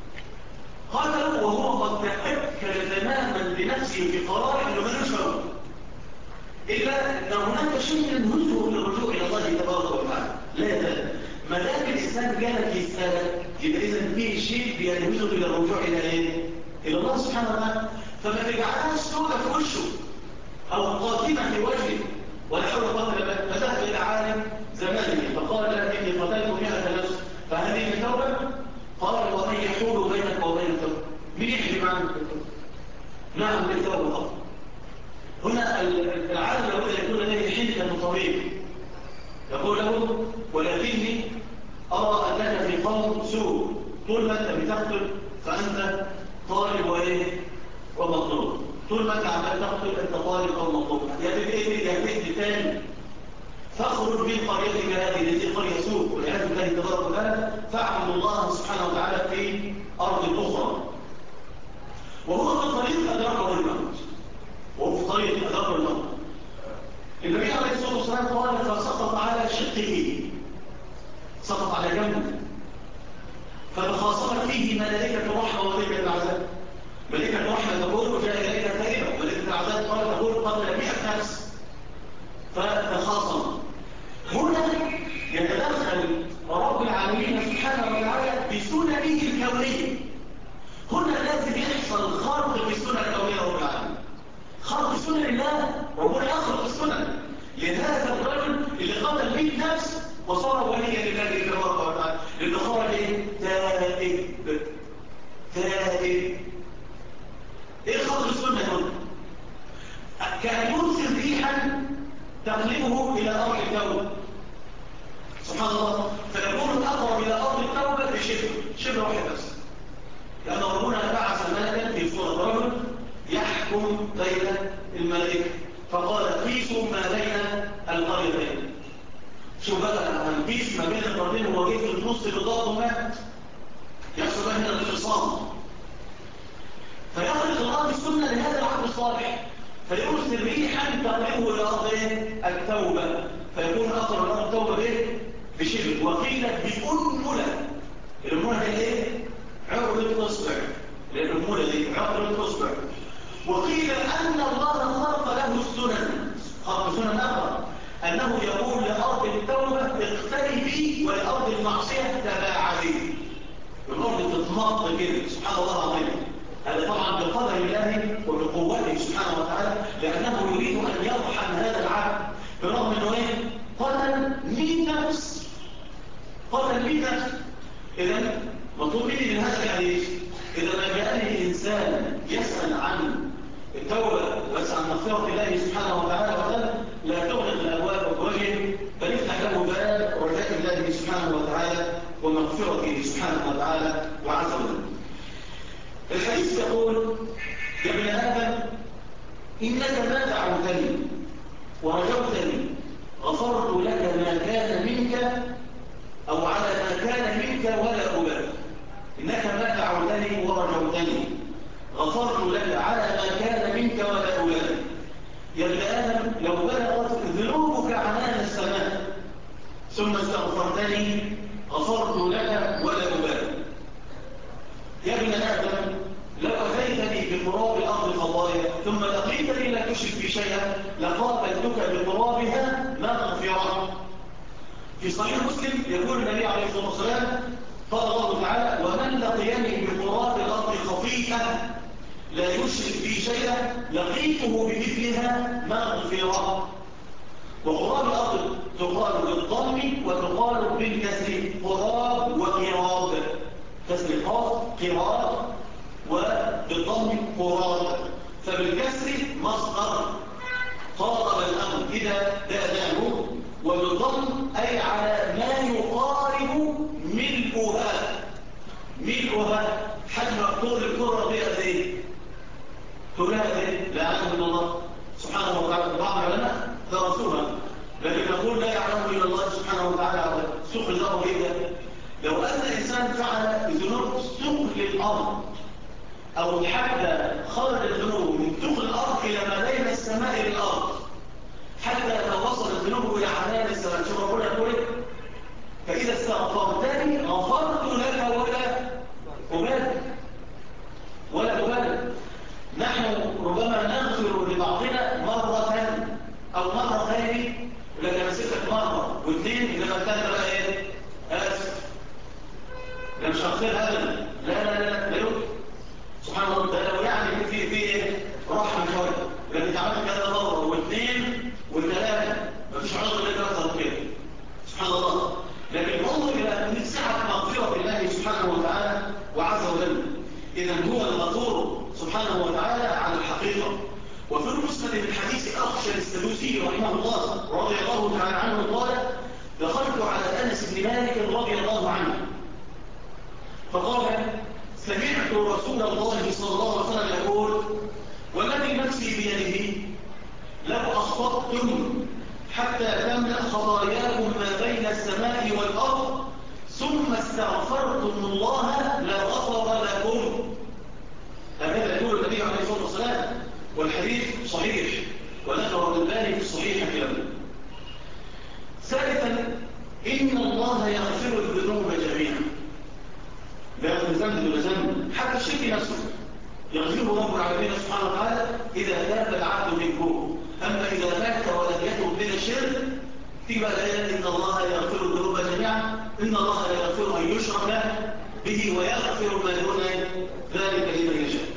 وهو قد تأكد تماما بنفسه في قرار انه ملوش توبه، الا ان هناك شيء ينهزه للرجوع الى الله تبارك وتعالى. لا يزال ما دام الانسان كان في السلك، يبقى اذا فيه شيء بينهزه الى الرجوع الى ايه؟ الى الله سبحانه وتعالى. فما تجعلهاش سودة في وشه او قاتمه في وجهه، ولا حول ولا قوه الا بالله. فذهب الى عالم زمانه فقال: اني قتلت 100 نفس، فهذه توبه؟ قال: ومن يحول بينك وبين التوبه؟ مين يحلم عنك التوبه؟ نعم بالتوبه. هنا هنا العالم لابد أن يكون لديه حنكة طبيب يقول له ولكني أرى أنك في قوم سوء، طول ما أنت بتقتل فأنت طالب وإيه ومطلوب، طول ما أنت عمال تقتل أنت طالب أو مطلوب، يهدئ تاني فاخرج من قريتك هذه التي قرية سوء والعياذ بالله تبارك وتعالى، فاعبد الله سبحانه وتعالى في أرض أخرى. وهو في طريق أدركه الموت، وهو في طريق أدركه الموت. النبي عليه الصلاة والسلام قال فسقط على شقه، سقط على جنبه، فتخاصمت فيه ملائكة الرحمة وملائكة العذاب. ملائكة الرحمة تقول جاء إليك تائبا، ملائكة العذاب قال تقول قتل 100 نفس، فتخاصم. هنا يتدخل رب العالمين سبحانه وتعالى بسننه الكونية. هنا لازم يحصل خرق في السنن الكونية رب العالمين، خرق سنن الله، ربنا يخرق السنن لهذا الرجل اللي قتل 100 نفس وصار وليا لله تبارك وتعالى، لأنه خرج تائب. ايه خرق السنة هنا؟ كأن يرسل ريحا تقلبه إلى أرض التوبة، سبحان الله، فيكون الأقرب إلى أرض التوبة بشبر واحد بس، لأن ربنا بعث ملكا في صورة رجل يحكم بين الملائكة، فقال قيسوا ما بين القريتين. شو بقى هنقيس ما بين القريتين وهو جه في النص بالضبط ومات، يحصل هنا الانفصام، فيخرج الله السنة لهذا العبد الصالح، فيرسل ريحا تقلبه إلى أرض التوبة، فيكون أقرب إلى أرض التوبة به بشبر. وقيل بأنملة، الأنملة هي إيه؟ عقل الأصبع، الأنملة دي عقل الأصبع. وقيل أن الله خلق له السنن، خلق سنن أخرى، أنه يقول لأرض التوبة اقتربي ولأرض المعصية تباعدي، الأرض تتمط كده، سبحان الله العظيم. هذا طبعا بقدر الله وبقوته سبحانه وتعالى، لأنه يريد أن يرحم هذا العبد برغم أنه إيه؟ قتل 100 نفس، قتل 100 نفس. إذا مطلوب مني من هذا الحديث إذا ما جاءني إنسان يسأل عن التوبة ويسأل عن مغفرة الله سبحانه وتعالى لا تغلق الأبواب بوجهه، بل افتح له باب رجاء الله سبحانه وتعالى ومغفرته سبحانه وتعالى وعز وجل. الحديث يقول يا ابن آدم إنك ما دعوتني ورجوتني غفرت لك ما كان منك أو على ما كان منك ولا أبالي. إنك ما دعوتني ورجوتني غفرت لك على ما كان منك ولا أبالي. يا ابن آدم لو بلغت ذنوبك عنان السماء ثم استغفرتني غفرت لك ولا أبالي. يا ابن آدم لو أتيتني بقراب الأرض خطايا ثم لقيتني لا تشرك بي شيئا لقابلتك بقرابها مغفرة. في صحيح مسلم يقول النبي عليه الصلاة والسلام قال الله تعالى ومن لقيني بقراب الأرض خطيئا لا يشرك بي شيئا لقيته بمثلها مغفرة. وقراب الأرض تقال بالضم وتقال بالكسر، قراب وقراب، كسر القاف قراب وبالضم قراب، فبالكسر مصدر قارب الأمر إذا داناه، وبالضم أي على ما يقارب ملؤها حجم طول الكرة بقى ايه؟ طولها ايه؟ لا يعلم الا الله سبحانه وتعالى. بعض العلماء درسوها لكن نقول لا يعلم الا الله سبحانه وتعالى. سوق الأرض ايه ده؟ لو أن الإنسان فعل ذنوب سوق للأرض أو حتى خرج الذنوب من سوق الأرض إلى ما بين السماء للأرض حتى لو وصل الذنوب إلى عنان السماء، شوف ربنا يقول ايه؟ فإذا استغفرتني غفرت لك ولا أبالي. نحن ربما نغفر لبعضنا مرة أو مرتين، ولكن نسيتك مرة واثنين إذا ما كان بقى إيه؟ آسف، لا مش هغفر أبدا، لا يمكن. سبحان الله، ده لو يعني في إيه؟ رحمة شوية، لأن أنت عملت كذا مرة واثنين وثلاثة مفيش عذر لك أكثر كده، سبحان الله. لكن انظر إلى سعة مغفرة الله سبحانه وتعالى وعز وجل. إذا هو الغفور سبحانه وتعالى على الحقيقة. وفي المسند من حديث السدوسي رحمه الله رضي الله تعالى عنه قال: دخلت على أنس بن مالك رضي الله عنه فقال: سمعت رسول الله صلى الله عليه وسلم يقول: والذي نفسي بيده لو أخطأتم حتى تملأ خطاياكم ما بين السماء والأرض ثم استغفرتم الله لغفر لكم. هكذا يقول النبي عليه الصلاة والسلام، والحديث صحيح وذكر الباني في الصحيح كلامه. ثالثا، إن الله يغفر الذنوب جميعا، لا يغفر ذنب ولا ذنب، حتى الشرك نفسه يغفره رب العالمين سبحانه وتعالى إذا تاب العبد منه. أما إذا مات ولم يتب من الشرك تبقى الآية: إن الله يغفر الذنوب جميعا، إن الله لا يغفر أن يشرك به ويغفر ما دون ذلك لمن يشاء.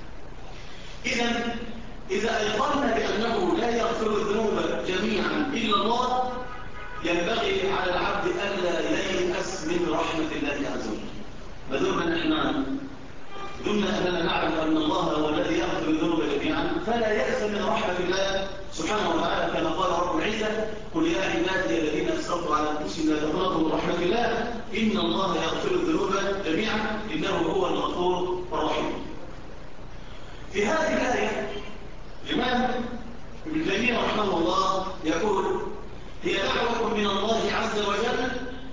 إذا أيقنا بأنه لا يغفر الذنوب جميعا إلا الله، ينبغي على العبد ألا ييأس من رحمة الله عز وجل. ما دمنا أننا نعلم أن الله هو الذي يغفر الذنوب جميعا، فلا يأس من رحمة الله سبحانه وتعالى، كما قال رب العزة: قل يا عبادي الذين أسرفوا على أنفسهم لا تقنطوا من رحمة الله إن الله يغفر الذنوب جميعا إنه هو الغفور الرحيم. في هذه الآية الإمام ابن تيمية رحمه الله يقول: هي دعوة من الله عز وجل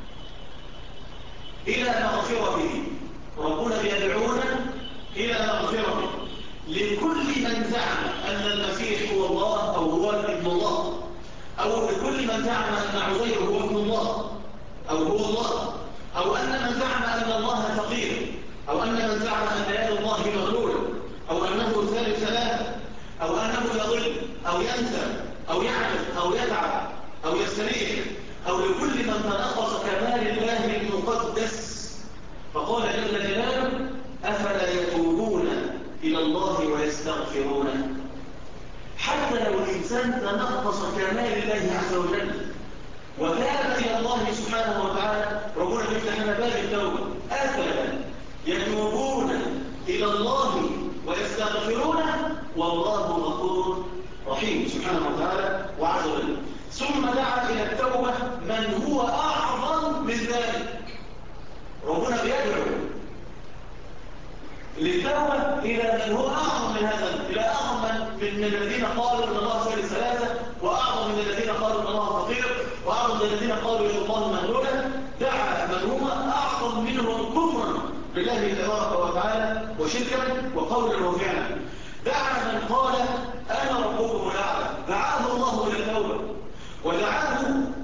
إلى مغفرته. ربنا يدعونا إلى مغفرته لكل من زعم أن المسيح هو الله أو هو ابن الله، أو لكل من زعم أن عزير هو ابن الله أو هو الله، أو أن من زعم أن الله فقير، أو أن من زعم أن يد الله مغلولة، أو أنه ثالث ثلاثة، أو أنه يضل أو ينسى أو يعرف أو يتعب أو يستريح، أو لكل من تنقص كمال الله المقدس. فقال جل جلاله: أفلا يتوبون إلى الله ويستغفرونه. حتى لو الإنسان تنقص كمال الله عز وجل وتاب إلى الله سبحانه وتعالى، ربنا يفتح لنا باب التوبة. أفلا يتوبون إلى الله ويستغفرونه والله غفور رحيم سبحانه وتعالى وعز وجل. ثم دعا إلى التوبة من هو أعظم من ذلك. ربنا بيدعو للتوبة إلى من هو أعظم من هذا، إلى أعظم من الذين قالوا إن الله ثالث ثلاثة، وأعظم من الذين قالوا إن الله فقير، وأعظم من الذين قالوا إن الله مغلولة. دعا من هو أعظم منهم كفرا بالله تبارك وتعالى وشركا وقولا وفعلا. دعا من قال: أنا ربكم الأعلى. دعاه الله إلى التوبة، ودعاه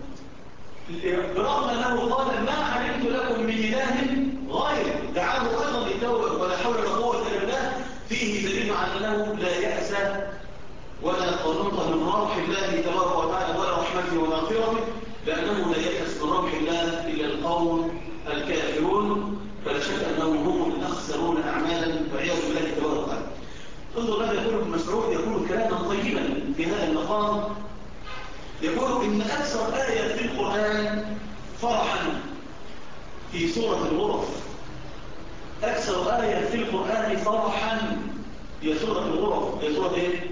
برغم أنه قال: ما علمت لكم من إله غير. دعاه أيضا للتوبة، ولا حول ولا قوة إلا بالله. فيه دليل على أنه لا يأس ولا قنوط من روح الله تبارك وتعالى ولا رحمته ومغفرته، لأنه لا يأس من روح الله إلا القوم الكافرون، فلا شك أنهم هم الأخسرون أعمالا والعياذ بالله تبارك وتعالى. انظر ماذا يقول ابن مسعود، يقول كلاما طيبا في هذا المقام. يقول: إن أكثر آية في القرآن فرحا في سورة الغرف. أكثر آية في القرآن فرحا هي سورة الغرف. هي سورة إيه؟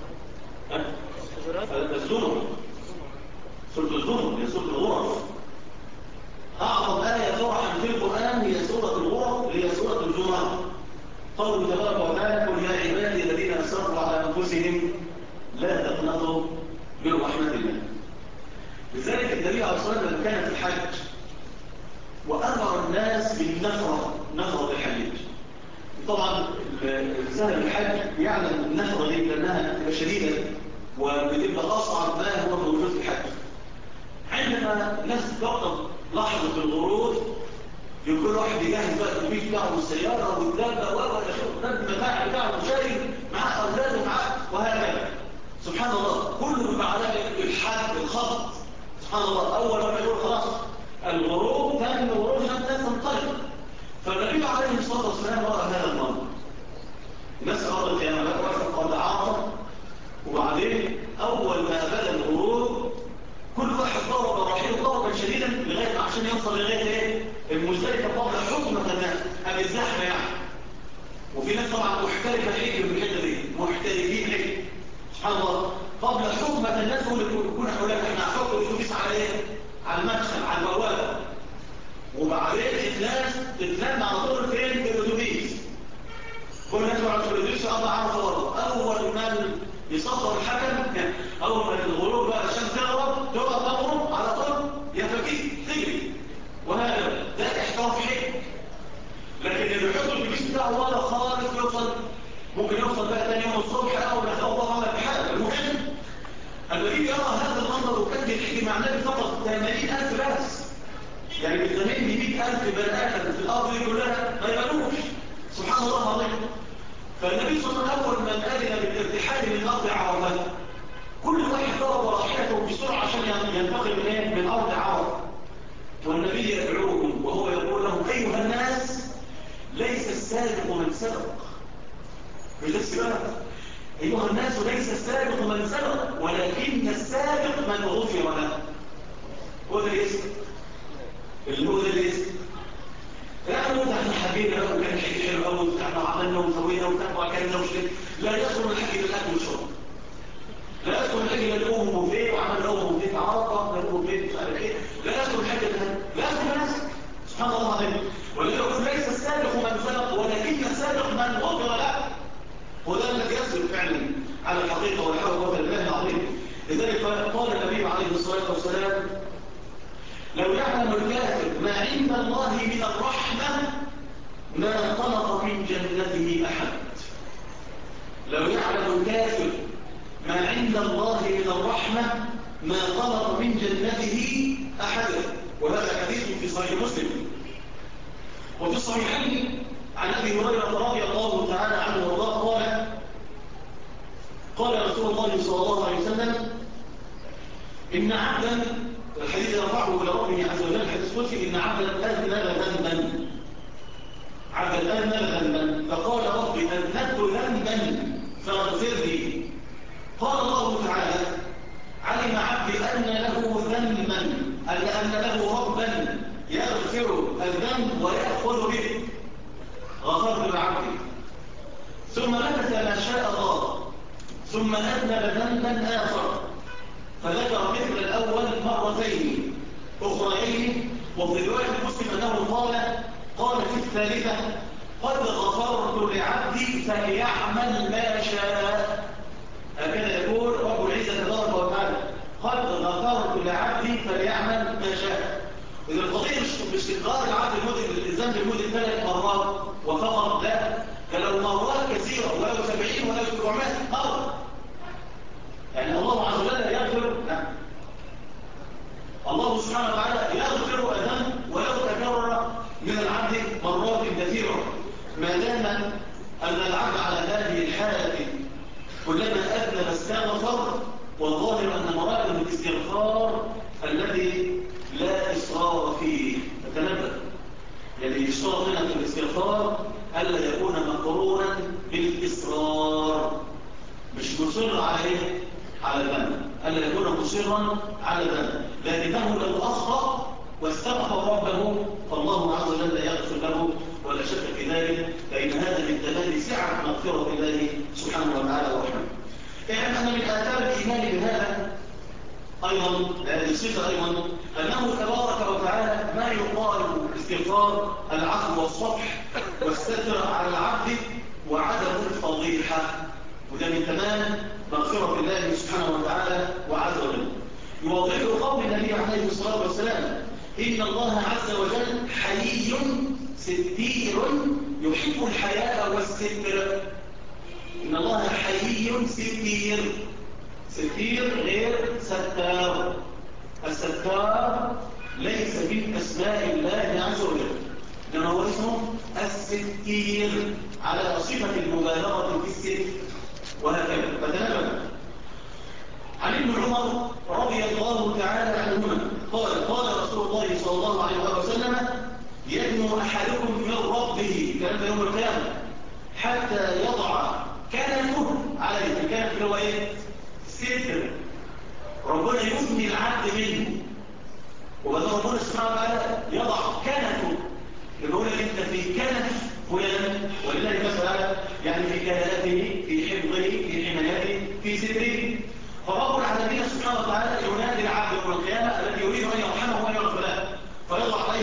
الزمر. سورة الزمر هي سورة الغرف. أعظم آية فرحا في القرآن هي سورة الغرف، هي سورة الزمر. قوله تبارك وتعالى: قل يا عبادي الذين أسرفوا على أنفسهم لا تقنطوا من رحمة الله. لذلك النبي عليه الصلاة والسلام لما كان في الحج وأمر الناس بالنفرة، نفرة الحج. طبعا سهل الحج يعلم النفرة دي لأنها تبقى شديدة وبتبقى أصعب ما هو موجود في الحج. عندما الناس تقطب لحظة الغروب، يكون واحد يجهز بقى الكوبيس بتاعه والسيارة والدابة والمتاع بتاعه وشايل معاه أولاده معاه وهكذا. سبحان الله، كله بيبقى على الحد الخط. سبحان الله، أول ما يقول خلاص الغروب تم غروب الناس تنطلق. فالنبي عليه الصلاة والسلام رأى هذا المنظر. الناس أرض القيامة بقى وقفت قد عرفت، وبعدين أول ما بدأ الغروب كل واحد ضرب رحيله ضربا شديدا لغاية عشان يوصل لغاية ايه؟ المزدلفة قبل حكمة الناس قبل الزحمة يعني. وفي ناس طبعا محترفة حكم بالحتة دي، محترفين حكم. سبحان الله، قبل حكمة فجأة الناس يكون حولك احنا هنحط الاتوبيس على ايه؟ على المدخل، على البوابة. وبعدين الناس تتلم على طول فين؟ في الاتوبيس. كل الناس على الاتوبيس أربع عرض ورا. أول ما يصدر الحكم، أول ما الغروب بقى الشمس تغرب تغرب على طول يفكيك تجري. وهذا ده احتراف حلو. لكن اللي بيحط الاتوبيس بتاعه ورا خالص ممكن يوصل بقى تاني يوم الصبح أو يخاف الله على بحاله. المهم الذي يرى هذا المنظر وكان بيحكي مع النبي فقط 80,000 بس، يعني من 100,000 بني آدم في الأرض دي كلها ما يبانوش. سبحان الله العظيم. فالنبي صلى الله عليه وسلم أول من أذن بالارتحال من أرض عرفة كل واحد ضرب راحلته بسرعة عشان ينتقل من أرض عرفة. والنبي يدعوهم وهو يقول لهم أيها الناس ليس السابق من سبق. مش ده السباق. أيها الناس ليس السابق من سبق ولكن السابق من غفر له. هو ده الاسم اللي هو ده الاسم. يعني احنا حبينا بقى وكان حكي حلو قوي وبتاعنا وعملنا وسوينا وبتاعنا وكلنا وشربنا. لا يدخل الحكي للاكل والشرب. لا يدخل الحكي للأم بوفيه وعمل أم بوفيه عرفه لأم بوفيه مش عارف ايه. لا يدخل الحكي لها. لا يدخل مناسك. سبحان الله العظيم. ولذلك يقول ليس السابق من سبق ولكن السابق من غفر له. وده الذي يسبق فعلا على الحقيقة والحول قوة الله العظيم. لذلك قال النبي عليه الصلاة والسلام لو يعلم الكافر ما عند الله من الرحمة ما قنط من جنته أحد. لو يعلم الكافر ما عند الله من الرحمة ما قنط من جنته أحد. وهذا حديث في صحيح مسلم. وفي الصحيحين عن أبي هريرة رضي الله تعالى عنه وارضاه قال رسول الله صلى الله عليه وسلم إن عبدا، الحديث يرفعه إلى ربه عز وجل، الحديث قدسي إن عبدا أذنب ذنبا، عبدا أذنب ذنبا فقال ربي أذنبت ذنبا فاغفر لي. قال الله تعالى علم عبدي أن له ذنبا، أن له ربا يغفر الذنب ويأخذ به، غفرت لعبدي. ثم لبث ما شاء الله ثم أذنب ذنبا آخر فذكر مثل الأول مرتين أخرين. وفي رواية مسلم أنه قال في الثالثة قد غفرت لعبدي فليعمل ما شاء. هكذا يقول رب العزة تبارك وتعالى قد غفرت لعبدي فليعمل ما شاء. إذا القضية مش تكرار العبد الذنب لمدة 3 مرات وفقط، لا، فلو مرات كثيرة ولو 70 ولو 700 مرة. يعني الله عز وجل يغفر، لا، الله سبحانه وتعالى يغفر الذنب ولو تكرر من العبد مرات كثيرة ما دام أن العبد على هذه الحالة كلما أذنب استغفر. والظاهر أن مراد الاستغفار الذي لا إصرار فيه. فتنبه، يعني يشترط هنا في الاستغفار ألا يكون مقرونا بالإصرار، مش مصر على ايه؟ على الذنب، ألا يكون مصرا على الذنب، لكنه لو أخطأ واستغفر ربه فالله عز وجل يغفر له ولا شك في ذلك، فإن هذا من دلائل سعة مغفرة الله سبحانه وتعالى ورحمه. اعلم أن من آثار الإيمان بهذا أيضا، هذه الصفة أيضا، أنه تبارك وتعالى ما يقال استغفار العفو والصفح والستر على العبد وعدم الفضيحة، وده من تمام مغفرة الله سبحانه وتعالى وعز وجل. يوضح قول النبي عليه الصلاة والسلام إن الله عز وجل حيي ستير يحب الحياء والستر. إن الله حيي ستير، ستير غير ستار. الستار ليس من أسماء الله عز وجل، إنما هو اسمه الستير على صفة المبالغة في الستر وهكذا. فتنبه. عن ابن عمر رضي الله تعالى عنهما قال رسول الله صلى الله عليه وسلم يدنو أحدكم من ربه كلام يوم القيامة حتى يضع كنفه عليه. الكنف اللي هو ايه؟ ستر. ربنا يثني العبد منه، وبعد ربنا سبحانه وتعالى يضع كنفه، يقول لك انت في كنف فلان، ولله مثلا يعني في كنفه، في حفظه، في حمايته، في ستره. فرب العالمين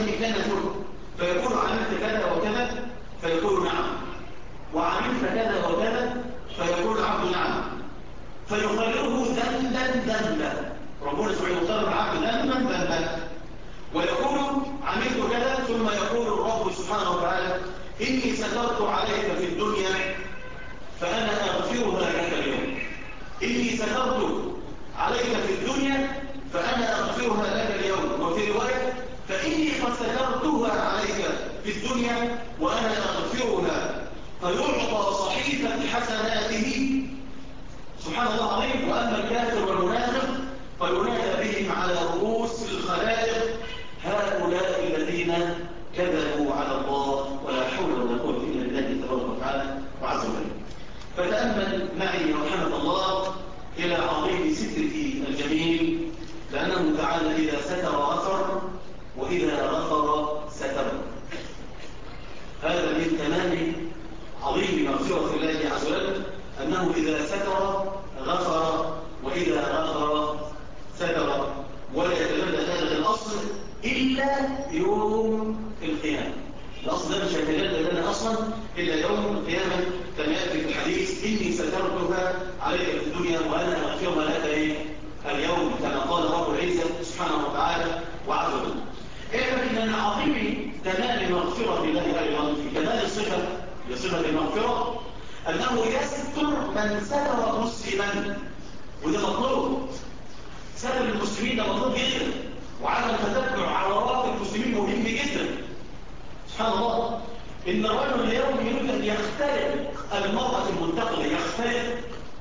إني كان كله، فيقول عملت كذا وكذا فيقول نعم، وعملت كذا وكذا فيقول العبد نعم، فيقرره ذنبا ذنبا. ربنا سبحانه يقرر العبد ذنبا ذنبا ويقول عملت كذا، ثم يقول الرب سبحانه وتعالى إني سترت عليك في الدنيا فأنا أغفرها لك اليوم. إني سترت عليك في الدنيا فأنا أغفرها لك اليوم. وفي رواية فإني قد سترتها عليك في الدنيا وأنا أغفرها، فيعطى صحيفة حسناته سبحان الله العظيم. وأما الكافر والمنافق فينادى بهم على رؤوس الخلائق هؤلاء الذين كذبوا على الله ولا حول ولا قوة إلا بالله تبارك وتعالى وعز وجل. فتأمل معي رحمة الله إلى عظيم ستره الجميل، لأنه تعالى إذا ستر غفر وإذا غفر ستر. هذا من تمام عظيم مغفرة الله عز وجل، أنه إذا ستر غفر وإذا غفر ستر، ولا يتجدد هذا الأصل إلا يوم القيامة. الأصل ده مش هيتجدد لنا أصلا إلا يوم القيامة، كما يأتي في الحديث إني سترتها عليك في الدنيا وأنا أغفرها لك اليوم، كما قال رب العزة سبحانه وتعالى وعز وجل. إذن من عظيم تمام مغفرة الله أيضا في كمال الصفة لصفة المغفرة أنه يستر من ستر مسلما، وده مطلوب. ستر المسلمين ده مطلوب جدا، وعدم تتبع عورات المسلمين مهم جدا. سبحان الله، إن الرجل اليوم يريد أن يخترق المرأة المنتقلة، يخترق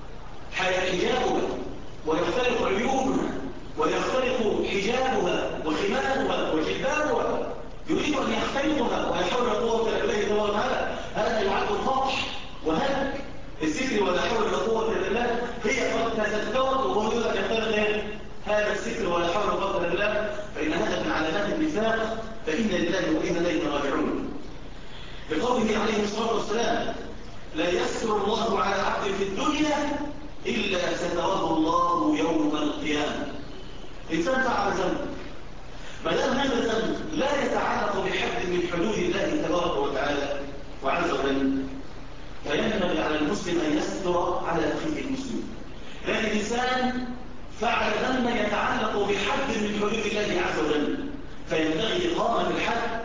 حجابها ويخترق عيوبها ويخترق حجابها وخمارها وجلبابها، يريد أن يخترقها ويحاول قوة الله تبارك وتعالى. هذا يعد قطع وهلك الستر ولا حول ولا قوة إلا بالله. هي قد تسترت وهو يريد أن يخترق هذا الستر ولا حول ولا قوة إلا بالله، فإن هذا من علامات النفاق، فإن لله وإنا إليه راجعون. بقوله عليه الصلاة والسلام لا يستر الله على عبد في الدنيا إلا ستره الله يوم القيامة. إنسان فعل ذنب، ما دام هذا الذنب لا يتعلق بحد من حدود الله تبارك وتعالى وعز وجل، فينبغي على المسلم أن يستر على أخيه المسلم. لأن الإنسان فعل ذنبا يتعلق بحد من حدود الله عز وجل، فينبغي إقامة الحد،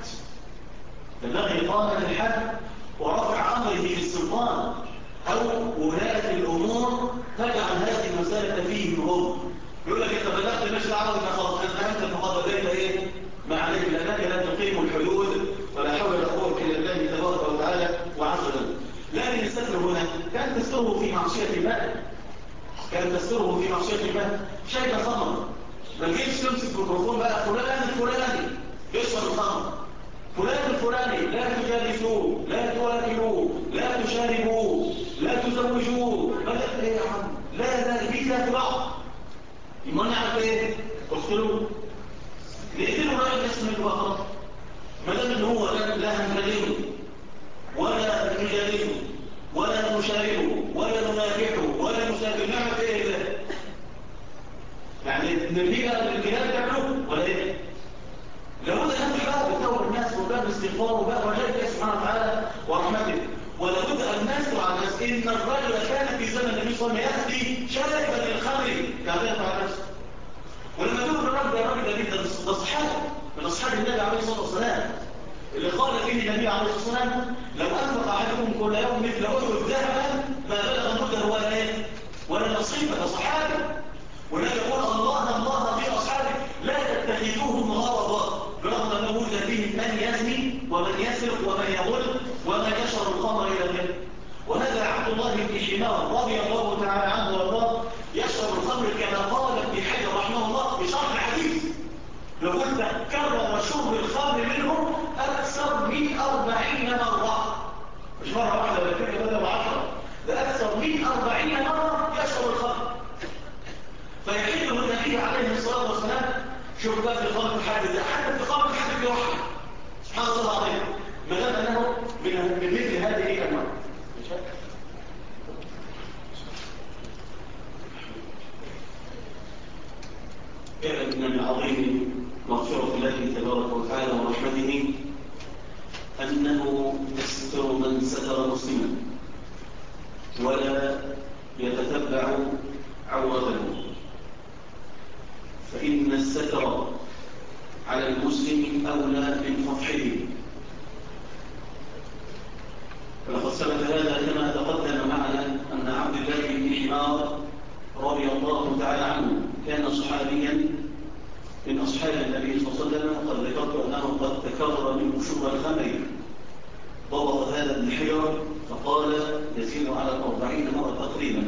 ينبغي إقامة الحد ورفع أمره للسلطان أو ولاة الأمور تجعل هذه المسألة فيهم هم. يقول لك أنت بدأت مش دعوة أنت فقط لديك إيه؟ ما عليك لأنك لا تقيم الحدود ولا حول ولا قوة إلا بالله تبارك وتعالى وعز وجل. لكن الستر هنا كان تستره في معصية الله، كان تستره في معصية الله. شيء خمر، ما تجيش تمسك ميكروفون بقى فلان الفلاني يشرب الخمر، فلان الفلاني لا تجالسوه لا تواكلوه لا تشاربوه لا تزوجوه. بدأت ايه يا عم؟ لا بيزا في بعض. يبقى نعرف ايه؟ اقتلوه، نقتله راجل اسم البقر، ما دام ان هو لا هنكلمه ولا نجالسه ولا نشاربه ولا نناكحه ولا نسافر، نعمل ايه ده؟ يعني نرميه بقى للكلاب تعمله ولا ايه؟ لابد ان نفتح بقى بتوبه الناس وباب الاستغفار وباب رجاء الله سبحانه وتعالى ورحمته، ولابد ان نستر على الناس. ان الرجل كان في زمن النبي صلى الله عليه وسلم ياتي شاربا للخمر يعترف على نفسه، ولما تقول الرجل يا راجل ده صحابه من اصحاب النبي عليه الصلاه والسلام اللي قال فيه النبي عليه الصلاه والسلام لو انفق احدكم كل يوم مثل احد ذهبا ما بلغ مده ولا ايه ولا نصيبه. ده صحابي، والنبي يقول الله في اصحابه لا تتخذوهم غرضا، برغم انه وجد فيهم من يزني ومن يسرق ومن يضل ومن يشرب الخمر الى اخره. وهذا عبد الله بن حمار رضي الله تعالى عنه وارضاه يشرب الخمر كما قال ابن حجر رحمه الله في شرح الحديث، لقد كرر شرب الخمر منهم اكثر من 40 مره، مش مره واحده ولا كده ولا 10، ده اكثر من 40 مره يشرب الخمر. فيحل النبي عليه الصلاه والسلام شوف بقى في خمر الحد ده، حتى في خمر الحد لوحده سبحان الله العظيم، ما دام انه من مثل هذه الانواع. كان من العظيم مغفرة الله تبارك وتعالى ورحمته أنه يستر من ستر مسلما ولا يتتبع عورته، فإن الستر على المسلم أولى من فضحه. ولقد ثبت هذا كما تقدم معنا أن عبد الله بن حمار رضي الله تعالى عنه كان صحابيا من أصحاب النبي صلى الله عليه وسلم. قد ذكرت أنه قد تكرر منه شرب الخمر، ضبط هذا ابن حجر فقال يزيد على 40 مرة تقريبا.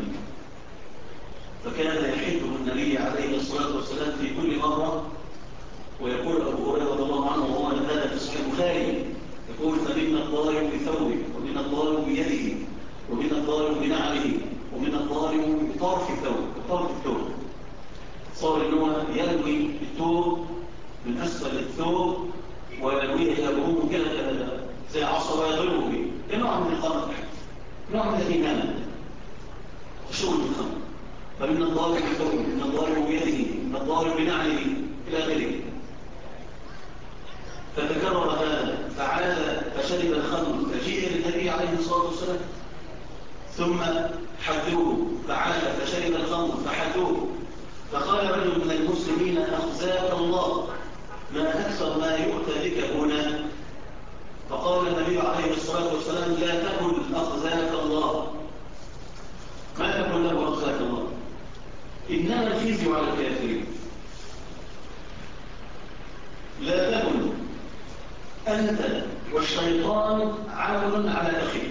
فكان يحده النبي عليه الصلاة والسلام في كل مرة، ويقول أبو هريرة رضي الله عنه وهو هذا في صحيح البخاري يقول: فمنا الضارب بثوبه، ومنا الضارب بيده، ومنا الضارب بنعله، ومنا الضارب بطرف الثوب. صار انه يلوي الثوب من اسفل الثوب ويلويه يبروه كده زي عصا ويضربه به. ده نوع من الخمر، نوع من الايمان، شغل الخمر. فمن الضارب بثوبه، من الضارب بيده، من الضارب بنعله الى اخره. فتكرر هذا، فعاد فشرب الخمر، فجيء للنبي عليه الصلاه والسلام ثم حدوه، فعاد فشرب الخمر فحدوه. فقال رجل من المسلمين: أخزاك الله، ما أكثر ما يؤتى بك هنا. فقال النبي عليه الصلاة والسلام: لا تقل أخزاك الله. ما تقل له أخزاك الله؟ إنما الخزي على الكافرين. لا تقل أنت والشيطان عون على أخيك.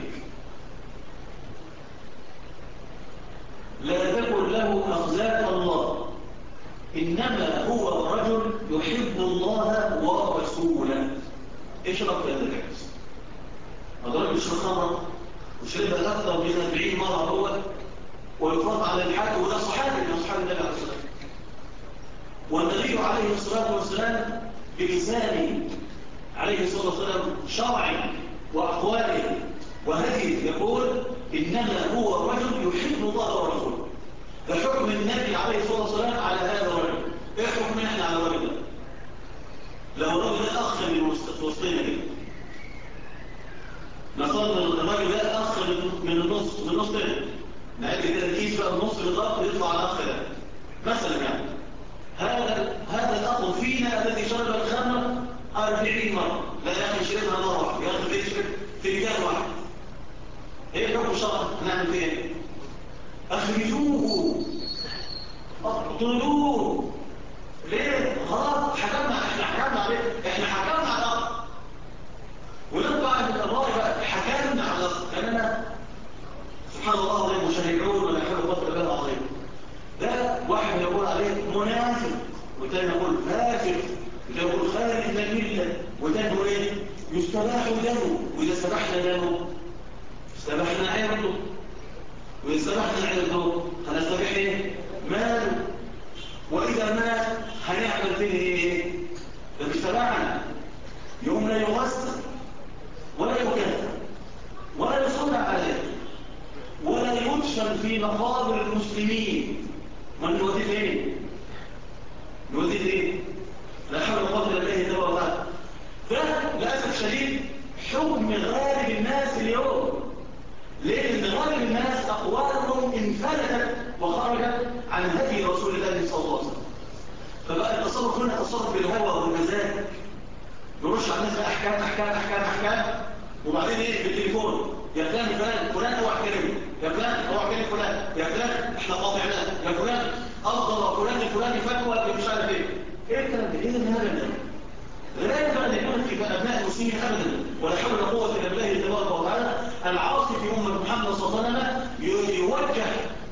لا تقل له أخزاك الله، إنما هو رجل يحب الله ورسوله. إيش رأيك في هذا الحديث؟ هذا رجل يشرب خمرة وشربها أكثر من 40 مرة هو، ويفرض على الحاكم، وده صحابي من أصحاب النبي عليه الصلاة والسلام. والنبي عليه الصلاة والسلام بلسانه عليه الصلاة والسلام شرعي وأقواله وهديه يقول: إنما هو رجل يحب الله ورسوله. ده حكم النبي عليه الصلاة والسلام على هذا الرجل. ايه حكم احنا على الرجل ده؟ لو الرجل ده اخ من وسطنا كده، نصدر الرجل ده اخ من النص هنا، نعد كده الكيس بقى النص بالضبط يطلع على الاخ ده مثلا. يعني هذا الاخ فينا الذي شرب الخمر 40 مرة، لا يا اخي شربها مرة واحدة، يا اخي يشرب في رجال واحد. ايه حكم الشرع؟ نعمل فيه ايه؟ اخرجوه، اقتلوه. ليه؟ خلاص احنا حكمنا عليه، احنا حكمنا على الأرض. ونطبع من الراي بقى حكمنا على الأرض، لأننا سبحان الله العظيم مشاهدون ولا حول قدر الله العظيم. ده واحد يقول عليه منافق، وتاني يقول فاسق، وتاني يقول خارج من المله، وتاني يقول ايه؟ يستباح دمه. واذا استباحنا دمه استباحنا عرضه، واذا استباحنا عرضه هنستبيح ايه؟ ماله. وإذا ما هنعمل فيه ايه؟ ده مش تبعنا. يوم لا يغسل ولا يكفر ولا يصلى عليه ولا يدفن في مقابر المسلمين. ما نوديه فين؟ نوديه فين؟ لا حول ولا قوة الا بالله تبارك وتعالى. ده للاسف شديد حكم غالب الناس اليوم. ليه؟ لأن غالب الناس أقوالهم انفلتت وخرجت عن هدي رسول الله صلى الله عليه وسلم. فبقى التصرف هنا تصرف بالهوى والمزاج، نرش على الناس أحكام أحكام أحكام أحكام، وبعدين إيه؟ بالتليفون: يا فلان فلان اوعى تكلمه، يا فلان اوعى تكلم فلان، يا فلان احنا قاطعناه، يا فلان أفضل فلان الفلاني فتوى مش عارف إيه. إيه الكلام ده؟ إيه الهبل ده؟ لا ينبغي أن يكون في أبناء المسلمين أبدا، ولا حول ولا قوة إلا بالله تبارك وتعالى. العاصي في أمة محمد صلى الله عليه وسلم يوجه